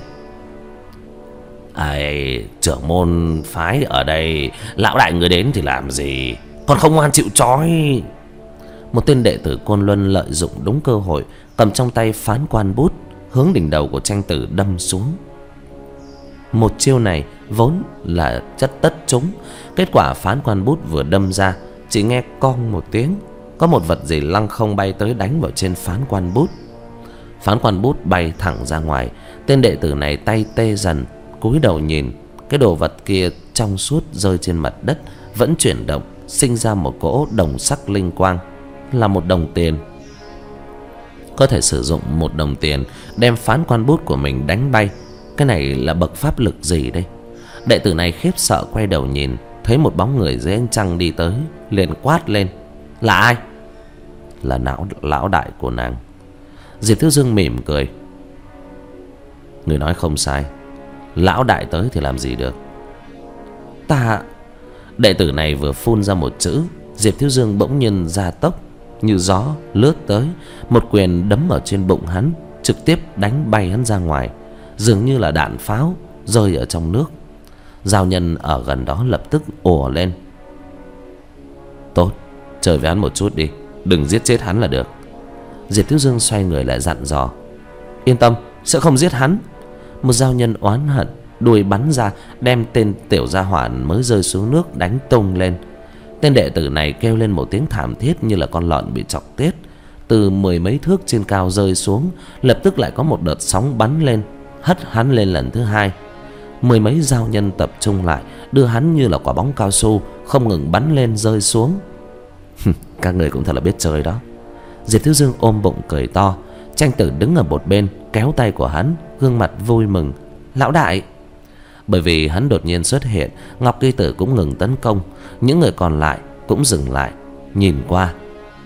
Ai, trưởng môn phái ở đây, lão đại người đến thì làm gì, còn không ngoan chịu trói. Một tên đệ tử Côn Luân lợi dụng đúng cơ hội, cầm trong tay phán quan bút, hướng đỉnh đầu của tranh tử đâm xuống. Một chiêu này vốn là chất tất trúng. Kết quả phán quan bút vừa đâm ra, chỉ nghe cong một tiếng, có một vật gì lăng không bay tới đánh vào trên phán quan bút. Phán quan bút bay thẳng ra ngoài. Tên đệ tử này tay tê dần, cúi đầu nhìn. Cái đồ vật kia trong suốt rơi trên mặt đất, vẫn chuyển động, sinh ra một cỗ đồng sắc linh quang, là một đồng tiền. Có thể sử dụng một đồng tiền đem phán quan bút của mình đánh bay. Cái này là bậc pháp lực gì đây? Đệ tử này khiếp sợ quay đầu nhìn, thấy một bóng người dưới ánh trăng đi tới, liền quát lên: Là ai? Là lão, lão đại của nàng. Diệp Thiếu Dương mỉm cười: Người nói không sai, lão đại tới thì làm gì được. Ta... Đệ tử này vừa phun ra một chữ, Diệp Thiếu Dương bỗng nhiên ra tốc, như gió lướt tới, một quyền đấm ở trên bụng hắn, trực tiếp đánh bay hắn ra ngoài, dường như là đạn pháo rơi ở trong nước. Giao nhân ở gần đó lập tức ồ lên: Tốt, chơi với hắn một chút đi, đừng giết chết hắn là được. Diệp Thiếu Dương xoay người lại dặn dò: Yên tâm, sẽ không giết hắn. Một giao nhân oán hận đuôi bắn ra, đem tên tiểu gia hỏa mới rơi xuống nước đánh tung lên. Tên đệ tử này kêu lên một tiếng thảm thiết như là con lợn bị chọc tiết, từ mười mấy thước trên cao rơi xuống. Lập tức lại có một đợt sóng bắn lên, hất hắn lên lần thứ hai. Mười mấy giao nhân tập trung lại, đưa hắn như là quả bóng cao su, không ngừng bắn lên rơi xuống. Các người cũng thật là biết chơi đó. Diệp Thiếu Dương ôm bụng cười to. Tranh tử đứng ở một bên kéo tay của hắn, gương mặt vui mừng: Lão đại! Bởi vì hắn đột nhiên xuất hiện, Ngọc Kỳ Tử cũng ngừng tấn công. Những người còn lại cũng dừng lại nhìn qua.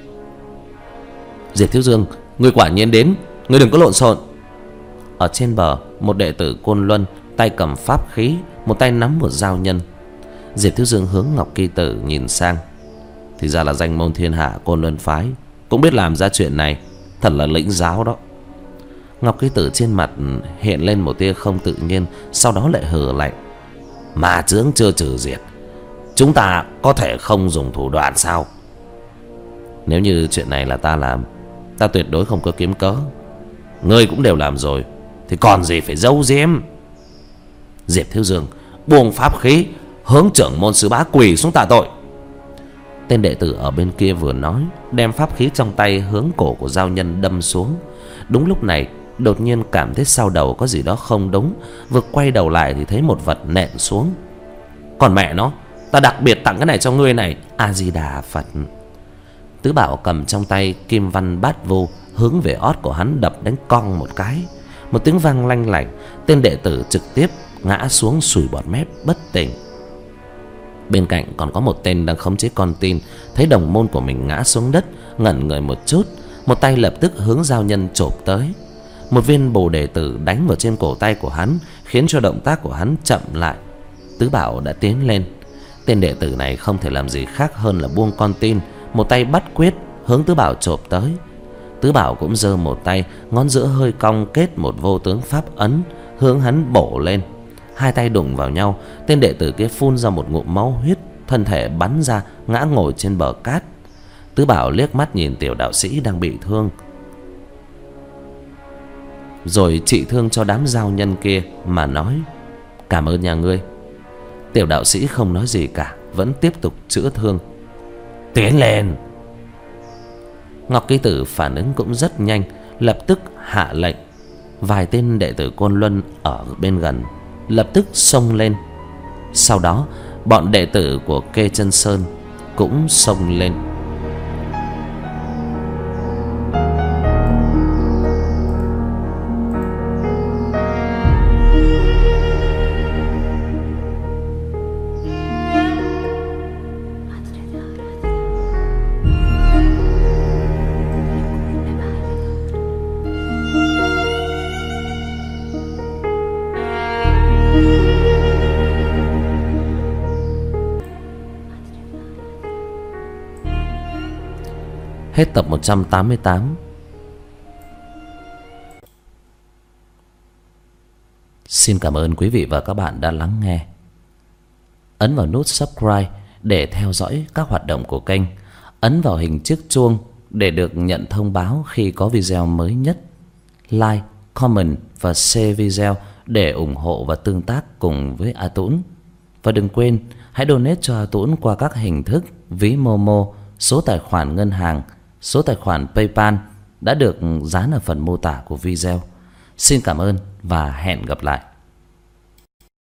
Diệp Thiếu Dương, người quả nhiên đến, người đừng có lộn xộn. Ở trên bờ, một đệ tử Côn Luân tay cầm pháp khí, một tay nắm một dao nhân. Diệp Thiếu Dương hướng Ngọc Kỳ Tử nhìn sang: Thì ra là danh môn thiên hạ Côn Luân phái, cũng biết làm ra chuyện này, thật là lĩnh giáo đó. Ngọc Kỳ Tử trên mặt hiện lên một tia không tự nhiên, sau đó lại hừ lạnh: Ma chướng chưa trừ diệt, chúng ta có thể không dùng thủ đoạn sao? Nếu như chuyện này là ta làm, ta tuyệt đối không có kiếm cớ. Ngươi cũng đều làm rồi, thì còn gì phải giấu giếm. Diệp Thiếu Dương buông pháp khí, hướng trưởng môn sứ bá quỳ xuống tạ tội. Tên đệ tử ở bên kia vừa nói, đem pháp khí trong tay hướng cổ của giao nhân đâm xuống. Đúng lúc này, đột nhiên cảm thấy sau đầu có gì đó không đúng, vừa quay đầu lại thì thấy một vật nện xuống. Còn mẹ nó, ta đặc biệt tặng cái này cho ngươi này. A Di Đà Phật. Tứ Bảo cầm trong tay kim văn bát vô, hướng về ót của hắn đập đánh cong một cái. Một tiếng vang lanh lảnh, tên đệ tử trực tiếp ngã xuống sùi bọt mép bất tỉnh. Bên cạnh còn có một tên đang khống chế con tin, thấy đồng môn của mình ngã xuống đất, ngẩn người một chút, một tay lập tức hướng giao nhân chộp tới. Một viên bồ đề tử đánh vào trên cổ tay của hắn, khiến cho động tác của hắn chậm lại. Tứ Bảo đã tiến lên. Tên đệ tử này không thể làm gì khác hơn là buông con tin, một tay bắt quyết hướng Tứ Bảo chộp tới. Tứ Bảo cũng giơ một tay, ngón giữa hơi cong kết một vô tướng pháp ấn hướng hắn bổ lên. Hai tay đụng vào nhau, tên đệ tử kia phun ra một ngụm máu huyết, thân thể bắn ra ngã ngồi trên bờ cát. Tứ Bảo liếc mắt nhìn tiểu đạo sĩ đang bị thương, rồi trị thương cho đám giao nhân kia mà nói: "Cảm ơn nhà ngươi." Tiểu đạo sĩ không nói gì cả, vẫn tiếp tục chữa thương. "Tiến lên." Ngọc Ký Tử phản ứng cũng rất nhanh, lập tức hạ lệnh. Vài tên đệ tử Côn Luân ở bên gần lập tức xông lên. Sau đó bọn đệ tử của Kê Chân Sơn cũng xông lên. Hết tập một trăm tám mươi tám. Xin cảm ơn quý vị và các bạn đã lắng nghe. Ấn vào nút subscribe để theo dõi các hoạt động của kênh. Ấn vào hình chiếc chuông để được nhận thông báo khi có video mới nhất. Like, comment và share video để ủng hộ và tương tác cùng với A Tũng. Và đừng quên hãy donate cho A Tũng qua các hình thức ví Momo, số tài khoản ngân hàng, số tài khoản PayPal đã được dán ở phần mô tả của video. Xin cảm ơn và hẹn gặp lại.